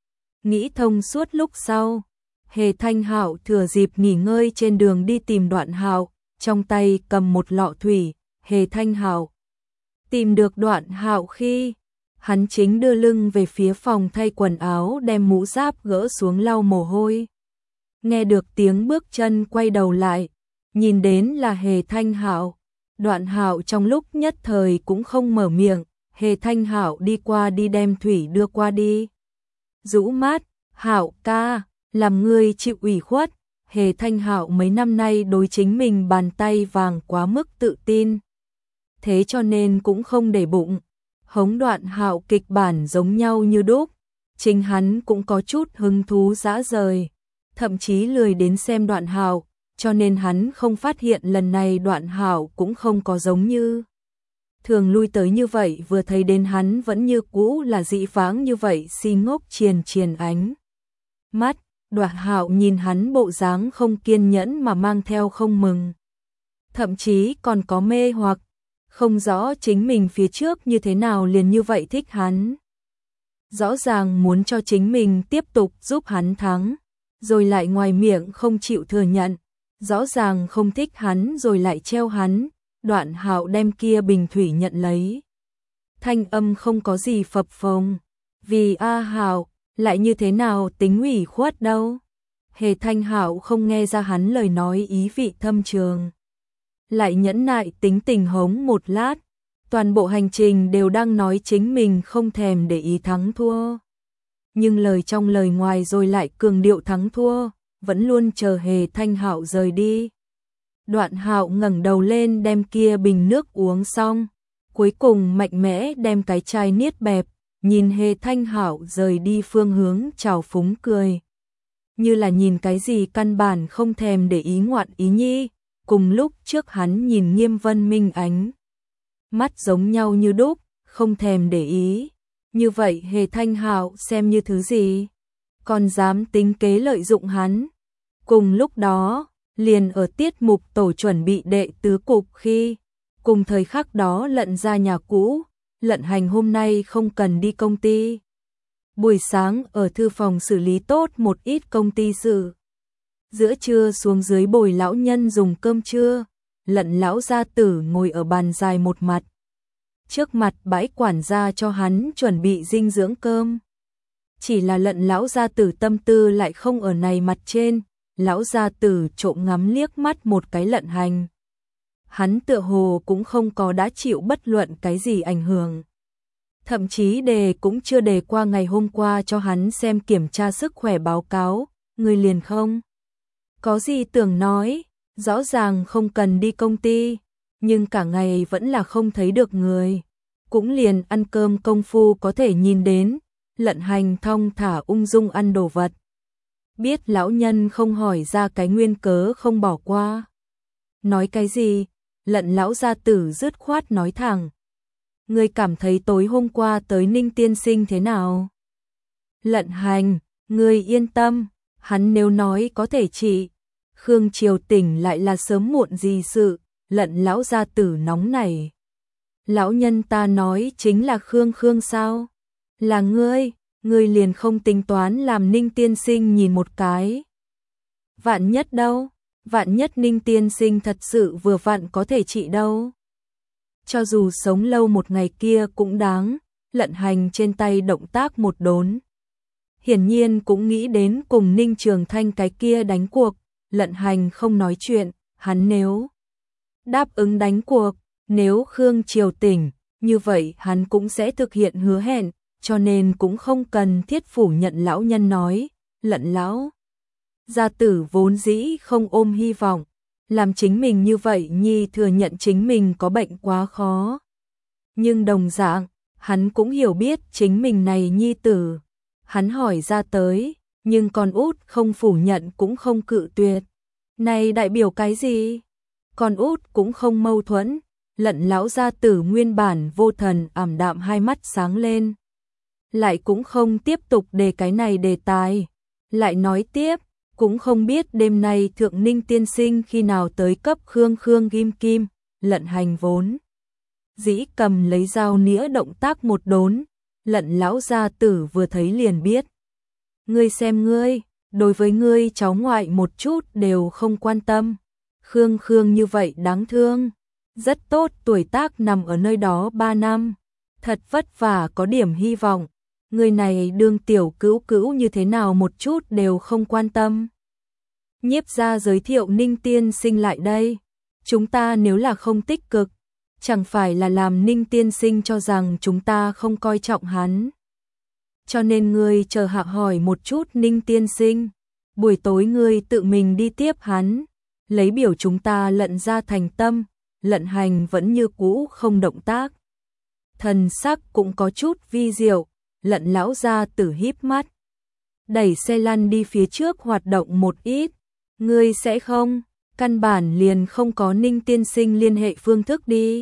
Nghĩ thông suốt lúc sau, Hề Thanh Hạo thừa dịp nghỉ ngơi trên đường đi tìm Đoạn Hạo, trong tay cầm một lọ thủy. Hề Thanh Hạo tìm được Đoạn Hạo khi hắn chính đưa lưng về phía phòng thay quần áo đem mũ giáp gỡ xuống lau mồ hôi. Nghe được tiếng bước chân quay đầu lại, nhìn đến là Hề Thanh Hạo. Đoạn Hạo trong lúc nhất thời cũng không mở miệng, Hề Thanh Hạo đi qua đi đem thủy đưa qua đi. Rũ mát, Hạo ca, làm ngươi chịu ủy khuất. Hề Thanh Hạo mấy năm nay đối chính mình bàn tay vàng quá mức tự tin. Thế cho nên cũng không để bụng. Hống Đoạn Hạo kịch bản giống nhau như đúc, chính hắn cũng có chút hứng thú dã rời, thậm chí lười đến xem Đoạn Hạo, cho nên hắn không phát hiện lần này Đoạn Hạo cũng không có giống như thường lui tới như vậy, vừa thấy đến hắn vẫn như cũ là dị vãng như vậy, si ngốc triền triền ánh mắt. Đoạn Hạo nhìn hắn bộ dáng không kiên nhẫn mà mang theo không mừng, thậm chí còn có mê hoặc, không rõ chính mình phía trước như thế nào liền như vậy thích hắn. Rõ ràng muốn cho chính mình tiếp tục giúp hắn thắng, rồi lại ngoài miệng không chịu thừa nhận, rõ ràng không thích hắn rồi lại treo hắn. Đoạn Hạo đem kia bình thủy nhận lấy, thanh âm không có gì phập phồng, vì A Hạo lại như thế nào tính ủy khuất đâu. Hề Thanh Hạo không nghe ra hắn lời nói ý vị thâm trường, lại nhẫn nại tính tình hống một lát. Toàn bộ hành trình đều đang nói chính mình không thèm để ý thắng thua, nhưng lời trong lời ngoài rồi lại cường điệu thắng thua, vẫn luôn chờ Hề Thanh Hạo rời đi. Đoạn Hạo ngẩng đầu lên đem kia bình nước uống xong, cuối cùng mạnh mẽ đem cái chai niết bẹp, nhìn Hề Thanh Hạo rời đi phương hướng trào phúng cười, như là nhìn cái gì căn bản không thèm để ý ngoạn ý nhi. Cùng lúc trước hắn nhìn Nghiêm Vân Minh ánh mắt giống nhau như đúc, không thèm để ý. Như vậy Hề Thanh Hạo xem như thứ gì, còn dám tính kế lợi dụng hắn. Cùng lúc đó, liền ở tiết mục tổ chuẩn bị đệ tứ cục khi, cùng thời khắc đó Lận ra nhà cũ, Lận Hành hôm nay không cần đi công ty. Buổi sáng ở thư phòng xử lý tốt một ít công ty sự. Giữa trưa xuống dưới bồi lão nhân dùng cơm trưa, Lận lão gia tử ngồi ở bàn dài một mặt. Trước mặt bãi quản gia cho hắn chuẩn bị dinh dưỡng cơm. Chỉ là Lận lão gia tử tâm tư lại không ở này mặt trên. Lão gia tử trộm ngắm liếc mắt một cái Lận Hành. Hắn tựa hồ cũng không có đã chịu bất luận cái gì ảnh hưởng. Thậm chí đề cũng chưa đề qua ngày hôm qua cho hắn xem kiểm tra sức khỏe báo cáo, người liền không có gì tưởng nói, rõ ràng không cần đi công ty, nhưng cả ngày vẫn là không thấy được người. Cũng liền ăn cơm công phu có thể nhìn đến, Lận Hành thong thả ung dung ăn đồ vật. Biết lão nhân không hỏi ra cái nguyên cớ không bỏ qua. Nói cái gì? Lận lão gia tử dứt khoát nói thẳng. Ngươi cảm thấy tối hôm qua tới Ninh tiên sinh thế nào? Lận Hành, ngươi yên tâm, hắn nếu nói có thể trị, Khương Triều tỉnh lại là sớm muộn gì sự. Lận lão gia tử nóng nảy. Lão nhân ta nói chính là Khương Khương sao? Là ngươi, ngươi liền không tính toán làm Ninh tiên sinh nhìn một cái. Vạn nhất đâu, vạn nhất Ninh tiên sinh thật sự vừa vặn có thể trị đâu. Cho dù sống lâu một ngày kia cũng đáng. Lận Hành trên tay động tác một đốn. Hiển nhiên cũng nghĩ đến cùng Ninh Trường Thanh cái kia đánh cuộc. Lận Hành không nói chuyện, hắn nếu đáp ứng đánh cuộc, nếu Khương Triều tỉnh, như vậy hắn cũng sẽ thực hiện hứa hẹn, cho nên cũng không cần thiết phủ nhận lão nhân nói. Lận lão gia tử vốn dĩ không ôm hy vọng, làm chính mình như vậy nhi thừa nhận chính mình có bệnh quá khó. Nhưng đồng dạng, hắn cũng hiểu biết chính mình này nhi tử. Hắn hỏi ra tới, nhưng con út không phủ nhận cũng không cự tuyệt. Này đại biểu cái gì? Con út cũng không mâu thuẫn. Lận lão gia tử nguyên bản vô thần ảm đạm hai mắt sáng lên. Lại cũng không tiếp tục đề cái này đề tài. Lại nói tiếp, cũng không biết đêm nay thượng Ninh tiên sinh khi nào tới cấp Khương Khương kim kim. Lận Hành vốn dĩ cầm lấy dao nĩa động tác một đốn. Lận lão gia tử vừa thấy liền biết. Ngươi xem ngươi, đối với ngươi cháu ngoại một chút đều không quan tâm. Khương Khương như vậy đáng thương. Rất tốt, tuổi tác nằm ở nơi đó ba năm. Thật vất vả có điểm hy vọng. Người này đương tiểu cữu cữu như thế nào một chút đều không quan tâm. Nhiếp gia giới thiệu Ninh tiên sinh lại đây. Chúng ta nếu là không tích cực, chẳng phải là làm Ninh tiên sinh cho rằng chúng ta không coi trọng hắn. Cho nên ngươi chờ hạ hỏi một chút Ninh tiên sinh. Buổi tối ngươi tự mình đi tiếp hắn. Lấy biểu chúng ta Lận gia thành tâm. Lận Hành vẫn như cũ không động tác. Thần sắc cũng có chút vi diệu. Lận lão gia tử híp mắt. Đẩy xe lăn đi phía trước hoạt động một ít. Ngươi sẽ không, căn bản liền không có Ninh tiên sinh liên hệ phương thức đi.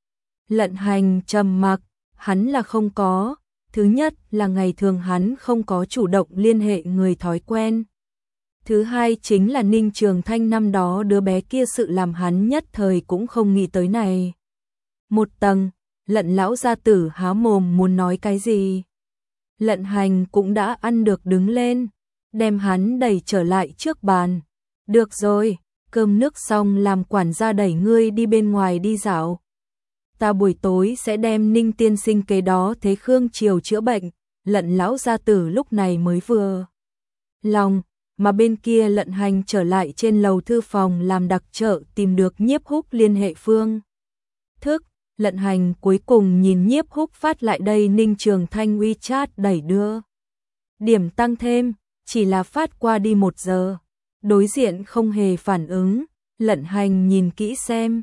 Lận Hành trầm mặc, hắn là không có. Thứ nhất là ngày thường hắn không có chủ động liên hệ người thói quen. Thứ hai chính là Ninh Trường Thanh năm đó đứa bé kia sự làm hắn nhất thời cũng không nghĩ tới này. Một tầng, Lận lão gia tử há mồm muốn nói cái gì. Lận Hành cũng đã ăn được đứng lên, đem hắn đẩy trở lại trước bàn. Được rồi, cơm nước xong làm quản gia đẩy ngươi đi bên ngoài đi dạo. Ta buổi tối sẽ đem Ninh tiên sinh kế đó thế Khương Triều chữa bệnh. Lận lão gia tử lúc này mới vừa lòng, mà bên kia Lận Hành trở lại trên lầu thư phòng làm đặc trợ tìm được Nhiếp Húc liên hệ phương thức. Lận Hành cuối cùng nhìn Nhiếp Húc phát lại đây Ninh Trường Thanh WeChat đẩy đưa. Điểm tăng thêm, chỉ là phát qua đi một giờ. Đối diện không hề phản ứng, Lận Hành nhìn kỹ xem.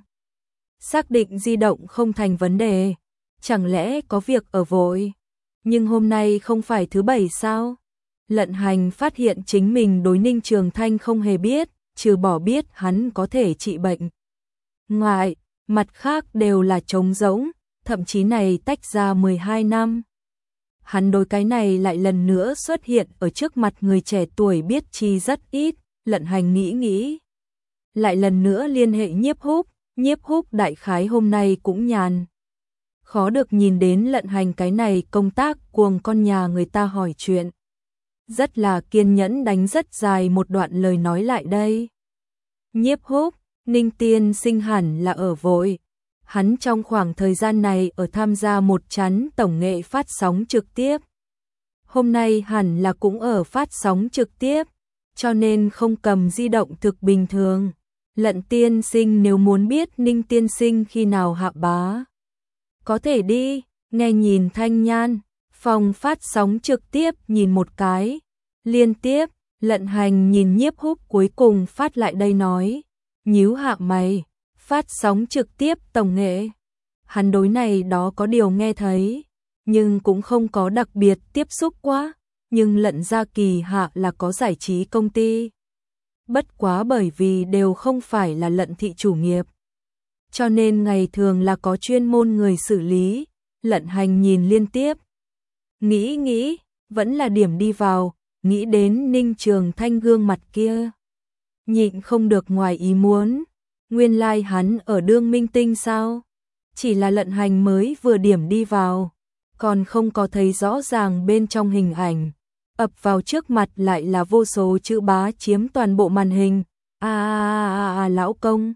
Xác định di động không thành vấn đề, chẳng lẽ có việc ở vội. Nhưng hôm nay không phải thứ bảy sao? Lận Hành phát hiện chính mình đối Ninh Trường Thanh không hề biết, trừ bỏ biết hắn có thể trị bệnh. Ngoại, mặt khác đều là trống rỗng, thậm chí này tách ra mười hai năm. Hắn đối cái này lại lần nữa xuất hiện ở trước mặt người trẻ tuổi biết chi rất ít. Lận Hành nghĩ nghĩ, lại lần nữa liên hệ Nhiếp Húc. Nhiếp Húc đại khái hôm nay cũng nhàn. Khó được nhìn đến Lận Hành cái này công tác cuồng con nhà người ta hỏi chuyện. Rất là kiên nhẫn đánh rất dài một đoạn lời nói lại đây. Nhiếp Húc, Ninh tiên sinh hẳn là ở vội. Hắn trong khoảng thời gian này ở tham gia một chắn tổng nghệ phát sóng trực tiếp. Hôm nay hẳn là cũng ở phát sóng trực tiếp, cho nên không cầm di động thực bình thường. Lận tiên sinh nếu muốn biết Ninh tiên sinh khi nào hạ bá, có thể đi, nghe nhìn thanh nhan, phòng phát sóng trực tiếp nhìn một cái. Liên tiếp, Lận Hành nhìn Nhiếp Húc cuối cùng phát lại đây nói, nhíu hạ mày, phát sóng trực tiếp tổng nghệ. Hắn đối này đó có điều nghe thấy, nhưng cũng không có đặc biệt tiếp xúc quá. Nhưng Lận gia kỳ hạ là có giải trí công ty. bất quá bởi vì đều không phải là Lận thị chủ nghiệp. Cho nên ngày thường là có chuyên môn người xử lý, Lận Hành nhìn liên tiếp. Nghĩ nghĩ, vẫn là điểm đi vào, nghĩ đến Ninh Trường Thanh gương mặt kia. Nhịn không được ngoài ý muốn, nguyên lai like hắn ở đương minh tinh sao? Chỉ là Lận Hành mới vừa điểm đi vào, còn không có thấy rõ ràng bên trong hình ảnh. Ập vào trước mặt lại là vô số chữ bá chiếm toàn bộ màn hình. À, à, à, à lão công.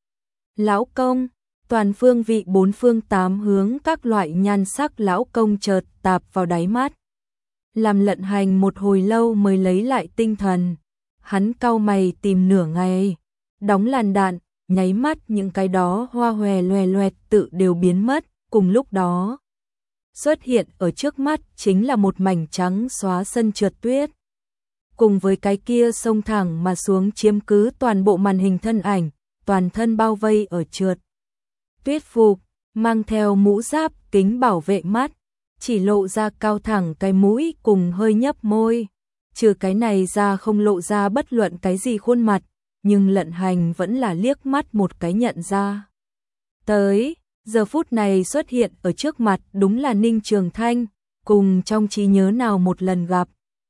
Lão công, toàn phương vị bốn phương tám hướng các loại nhan sắc lão công chợt tạp vào đáy mắt. Làm Lận Hành một hồi lâu mới lấy lại tinh thần. Hắn cau mày tìm nửa ngày, đóng làn đạn, nháy mắt những cái đó hoa hòe loè loẹt tự đều biến mất, cùng lúc đó. Xuất hiện ở trước mắt chính là một mảnh trắng xóa sân trượt tuyết. Cùng với cái kia xông thẳng mà xuống chiếm cứ toàn bộ màn hình thân ảnh, toàn thân bao vây ở trượt. Tuyết phục, mang theo mũ giáp, kính bảo vệ mắt, chỉ lộ ra cao thẳng cái mũi cùng hơi nhấp môi. Trừ cái này ra không lộ ra bất luận cái gì khuôn mặt, nhưng Lận Hành vẫn là liếc mắt một cái nhận ra. Tới, giờ phút này xuất hiện ở trước mặt đúng là Ninh Trường Thanh, cùng trong trí nhớ nào một lần gặp.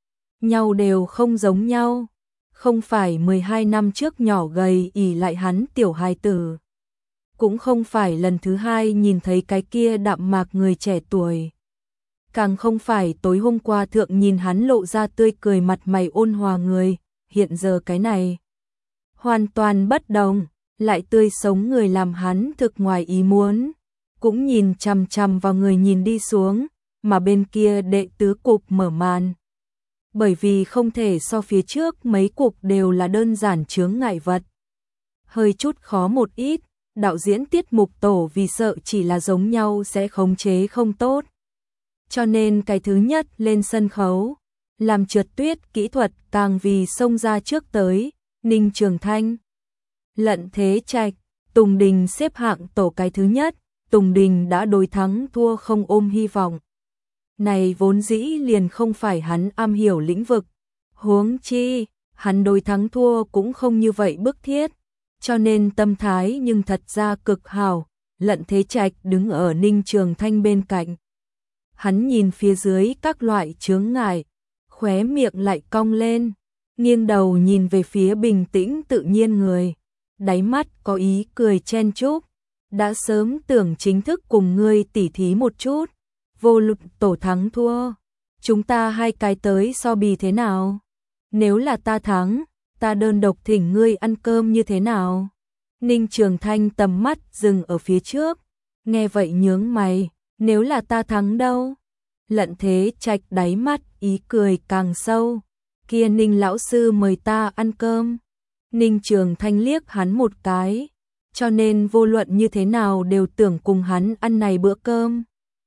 Nhau đều không giống nhau, không phải mười hai năm trước nhỏ gầy ỉ lại hắn tiểu hài tử. Cũng không phải lần thứ hai nhìn thấy cái kia đạm mạc người trẻ tuổi. Càng không phải tối hôm qua thượng nhìn hắn lộ ra tươi cười mặt mày ôn hòa người, hiện giờ cái này. Hoàn toàn bất đồng, lại tươi sống người làm hắn thực ngoài ý muốn. Cũng nhìn chằm chằm vào người nhìn đi xuống, mà bên kia đệ tứ cục mở màn. Bởi vì không thể so phía trước mấy cục đều là đơn giản chướng ngại vật. Hơi chút khó một ít, đạo diễn tiết mục tổ vì sợ chỉ là giống nhau sẽ khống chế không tốt. Cho nên cái thứ nhất lên sân khấu, làm trượt tuyết kỹ thuật càng vì xông ra trước tới, Ninh Trường Thanh. Lận Thế Trạch, Tùng Đình xếp hạng tổ cái thứ nhất, Tùng Đình đã đối thắng thua không ôm hy vọng. Này vốn dĩ liền không phải hắn am hiểu lĩnh vực, huống chi, hắn đối thắng thua cũng không như vậy bức thiết, cho nên tâm thái nhưng thật ra cực hảo. Lận Thế Trạch đứng ở Ninh Trường Thanh bên cạnh. Hắn nhìn phía dưới các loại chướng ngại, khóe miệng lại cong lên, nghiêng đầu nhìn về phía bình tĩnh tự nhiên người, đáy mắt có ý cười chen chúc, đã sớm tưởng chính thức cùng ngươi tỉ thí một chút, vô luận tổ thắng thua, chúng ta hai cái tới so bì thế nào? Nếu là ta thắng, ta đơn độc thỉnh ngươi ăn cơm như thế nào? Ninh Trường Thanh tầm mắt dừng ở phía trước, nghe vậy nhướng mày, nếu là ta thắng đâu? Lận Thế Trạch đáy mắt ý cười càng sâu, kia Ninh lão sư mời ta ăn cơm. Ninh Trường Thanh liếc hắn một cái, cho nên vô luận như thế nào đều tưởng cùng hắn ăn này bữa cơm.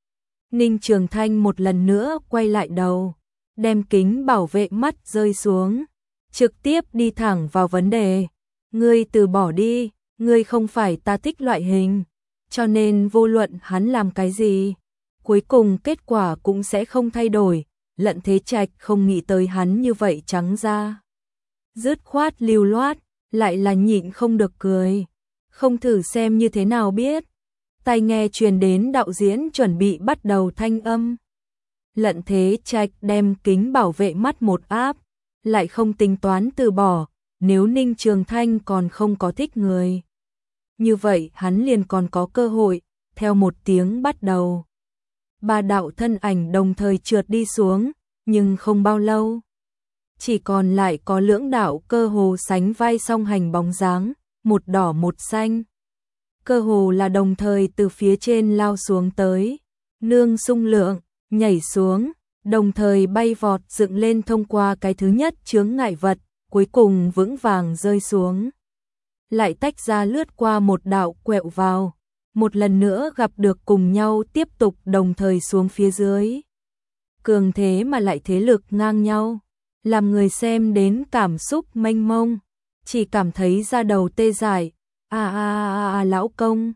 Ninh Trường Thanh một lần nữa quay lại đầu, đem kính bảo vệ mắt rơi xuống, trực tiếp đi thẳng vào vấn đề. Ngươi từ bỏ đi, ngươi không phải ta thích loại hình, cho nên vô luận hắn làm cái gì, cuối cùng kết quả cũng sẽ không thay đổi. Lận Thế Trạch không nghĩ tới hắn như vậy trắng ra, dứt khoát lưu loát, lại là nhịn không được cười. Không thử xem như thế nào biết. Tai nghe truyền đến đạo diễn chuẩn bị bắt đầu thanh âm. Lận Thế Trạch đem kính bảo vệ mắt một áp, lại không tính toán từ bỏ, nếu Ninh Trường Thanh còn không có thích người. Như vậy hắn liền còn có cơ hội, theo một tiếng bắt đầu. Ba đạo thân ảnh đồng thời trượt đi xuống, nhưng không bao lâu. Chỉ còn lại có lưỡng đạo cơ hồ sánh vai song hành bóng dáng, một đỏ một xanh. Cơ hồ là đồng thời từ phía trên lao xuống tới, nương xung lượng, nhảy xuống, đồng thời bay vọt dựng lên thông qua cái thứ nhất chướng ngại vật, cuối cùng vững vàng rơi xuống. Lại tách ra lướt qua một đạo quẹo vào, một lần nữa gặp được cùng nhau tiếp tục đồng thời xuống phía dưới. Cường thế mà lại thế lực ngang nhau, làm người xem đến cảm xúc mênh mông, chỉ cảm thấy da đầu tê dại. À à à à lão công.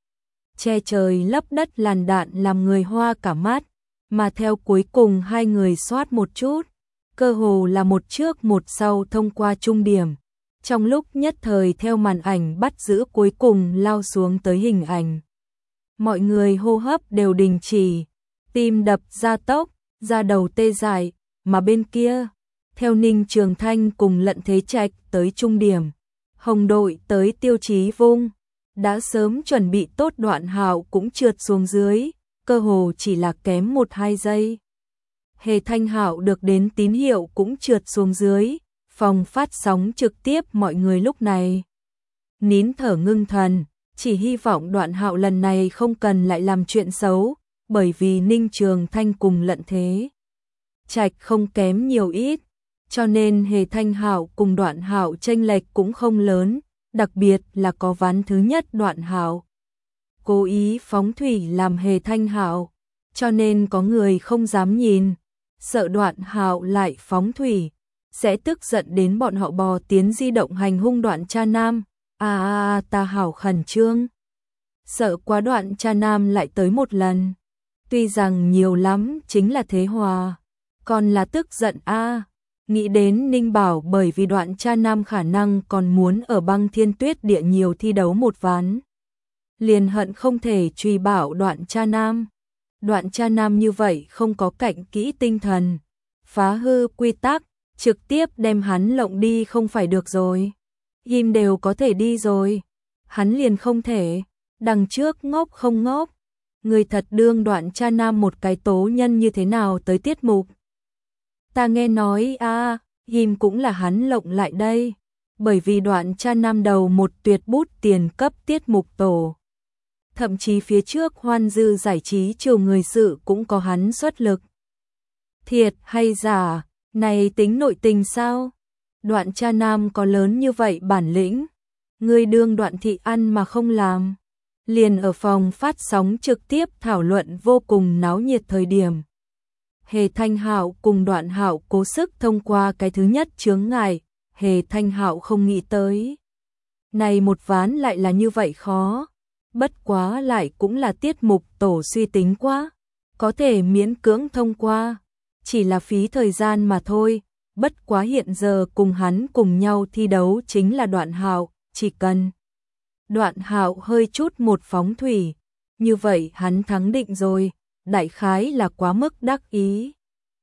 Che trời lấp đất làn đạn làm người hoa cả mắt, mà theo cuối cùng hai người soát một chút, cơ hồ là một trước một sau thông qua trung điểm, Trong lúc nhất thời theo màn ảnh bắt giữ cuối cùng lao xuống tới hình ảnh. Mọi người hô hấp đều đình chỉ, tim đập gia tốc, da đầu tê dại, mà bên kia, theo Ninh Trường Thanh cùng Lận Thế Trạch tới trung điểm, Hồng đội tới Tiêu Chí Vung, đã sớm chuẩn bị tốt Đoạn Hạo cũng trượt xuống dưới, cơ hồ chỉ là kém một hai giây. Hề Thanh Hạo được đến tín hiệu cũng trượt xuống dưới, phòng phát sóng trực tiếp mọi người lúc này nín thở ngưng thần, chỉ hy vọng Đoạn Hạo lần này không cần lại làm chuyện xấu, bởi vì Ninh Trường Thanh cùng Lận Thế Trạch không kém nhiều ít, cho nên Hề Thanh Hạo cùng Đoạn Hạo chênh lệch cũng không lớn, đặc biệt là có ván thứ nhất Đoạn Hạo cố ý phóng thủy làm Hề Thanh Hạo, cho nên có người không dám nhìn, sợ Đoạn Hạo lại phóng thủy sẽ tức giận đến bọn họ bò tiến di động hành hung Đoạn Cha Nam. À, à, à ta hảo khẩn trương, sợ quá Đoạn Cha Nam lại tới một lần. Tuy rằng nhiều lắm chính là thế hòa, còn là tức giận a. À. Nghĩ đến Ninh Bảo bởi vì Đoạn Cha Nam khả năng còn muốn ở Băng Thiên Tuyết Địa nhiều thi đấu một ván, liền hận không thể truy bảo Đoạn Cha Nam. Đoạn Cha Nam như vậy không có cạnh kỹ tinh thần, phá hư quy tắc, trực tiếp đem hắn lộng đi không phải được rồi. Im đều có thể đi rồi, hắn liền không thể. Đằng trước ngốc không ngốc, người thật đương Đoạn Cha Nam một cái tố nhân như thế nào tới tiết mục. Ta nghe nói a, à, Im cũng là hắn lộng lại đây, bởi vì Đoạn Cha Nam đầu một tuyệt bút tiền cấp tiết mục tổ. Thậm chí phía trước Hoan Dư giải trí chiều người sự cũng có hắn xuất lực. Thiệt hay giả, này tính nội tình sao? Đoạn Cha Nam có lớn như vậy bản lĩnh, người đương Đoạn thị ăn mà không làm. Liền ở phòng phát sóng trực tiếp thảo luận vô cùng náo nhiệt thời điểm. Hề Thanh Hạo cùng Đoạn Hạo cố sức thông qua cái thứ nhất chướng ngại, Hề Thanh Hạo không nghĩ tới. Này một ván lại là như vậy khó, bất quá lại cũng là tiết mục tổ suy tính quá, có thể miễn cưỡng thông qua, chỉ là phí thời gian mà thôi. Bất quá hiện giờ cùng hắn cùng nhau thi đấu chính là Đoạn Hạo, chỉ cần Đoạn Hạo hơi chút một phóng thủy, như vậy hắn thắng định rồi, đại khái là quá mức đắc ý.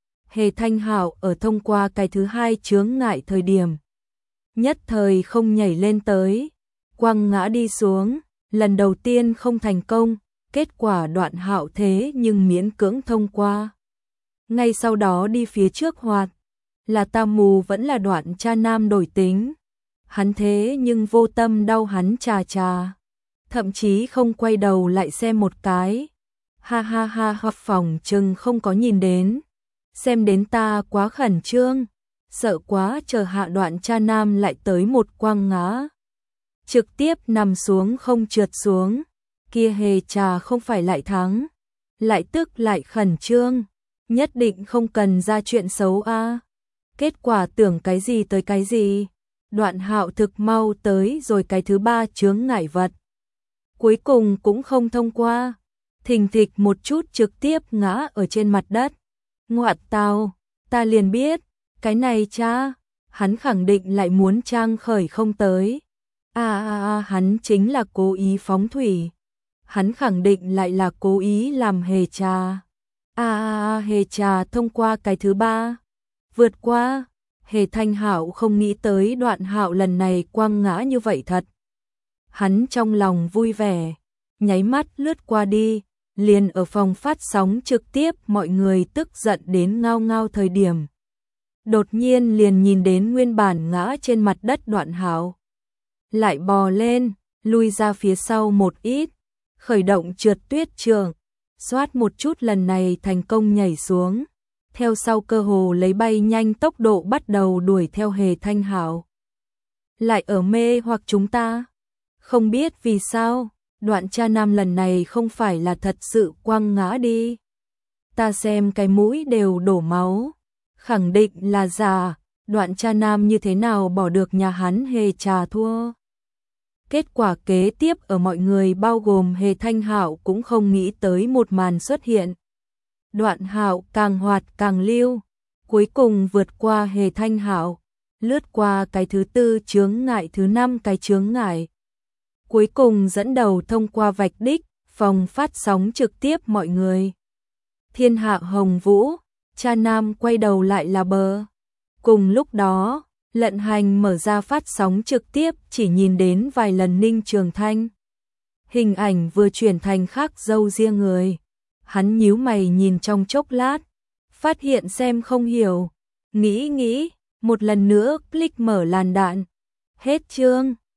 Hề Thanh Hạo ở thông qua cái thứ hai chướng ngại thời điểm, nhất thời không nhảy lên tới, quăng ngã đi xuống, lần đầu tiên không thành công, kết quả Đoạn Hạo thế nhưng miễn cưỡng thông qua. Ngay sau đó đi phía trước hoạt, là ta mù vẫn là Đoạn Cha Nam đổi tính. Hắn thế nhưng vô tâm đau hắn trà trà, thậm chí không quay đầu lại xem một cái. Ha ha ha ha, phòng chừng không có nhìn đến, xem đến ta quá khẩn trương, sợ quá chờ hạ Đoạn Cha Nam lại tới một quăng ngã, trực tiếp nằm xuống không trượt xuống, kia Hề trà không phải lại thắng, lại tức lại khẩn trương, nhất định không cần ra chuyện xấu a. À. Kết quả tưởng cái gì tới cái gì, Đoạn Hạo thực mau tới rồi cái thứ ba chướng ngại vật. Cuối cùng cũng không thông qua, thình thịch một chút trực tiếp ngã ở trên mặt đất. Ngoạt tào, ta liền biết, cái này cha, hắn khẳng định lại muốn trang khởi không tới. À à à, hắn chính là cố ý phóng thủy. Hắn khẳng định lại là cố ý làm Hề trà. À à à, Hề trà thông qua cái thứ ba. Vượt qua, Hề Thanh Hạo không nghĩ tới Đoạn Hạo lần này quăng ngã như vậy thật. Hắn trong lòng vui vẻ, nháy mắt lướt qua đi, liền ở phòng phát sóng trực tiếp mọi người tức giận đến ngao ngao thời điểm. Đột nhiên liền nhìn đến nguyên bản ngã trên mặt đất Đoạn Hạo. Lại bò lên, lui ra phía sau một ít, khởi động trượt tuyết trường, xoát một chút lần này thành công nhảy xuống. Theo sau cơ hồ lấy bay nhanh tốc độ bắt đầu đuổi theo Hề Thanh Hạo. Lại ở mê hoặc chúng ta. Không biết vì sao, Đoạn Cha Nam lần này không phải là thật sự quăng ngã đi. Ta xem cái mũi đều đổ máu. Khẳng định là giả, Đoạn Cha Nam như thế nào bỏ được nhà hắn Hề trà thua. Kết quả kế tiếp ở mọi người bao gồm Hề Thanh Hạo cũng không nghĩ tới một màn xuất hiện. Đoạn Hạo càng hoạt càng lưu, cuối cùng vượt qua Hề Thanh Hạo, lướt qua cái thứ tư chướng ngại, thứ năm cái chướng ngại. Cuối cùng dẫn đầu thông qua vạch đích, phòng phát sóng trực tiếp mọi người. Thiên hạ hồng vũ, cha nam quay đầu lại là bờ. Cùng lúc đó, Lận Hành mở ra phát sóng trực tiếp, chỉ nhìn đến vài lần Ninh Trường Thanh. Hình ảnh vừa chuyển thành khác dâu riêng người. Hắn nhíu mày nhìn trong chốc lát, phát hiện xem không hiểu. Nghĩ nghĩ, một lần nữa click mở làn đạn. Hết chương.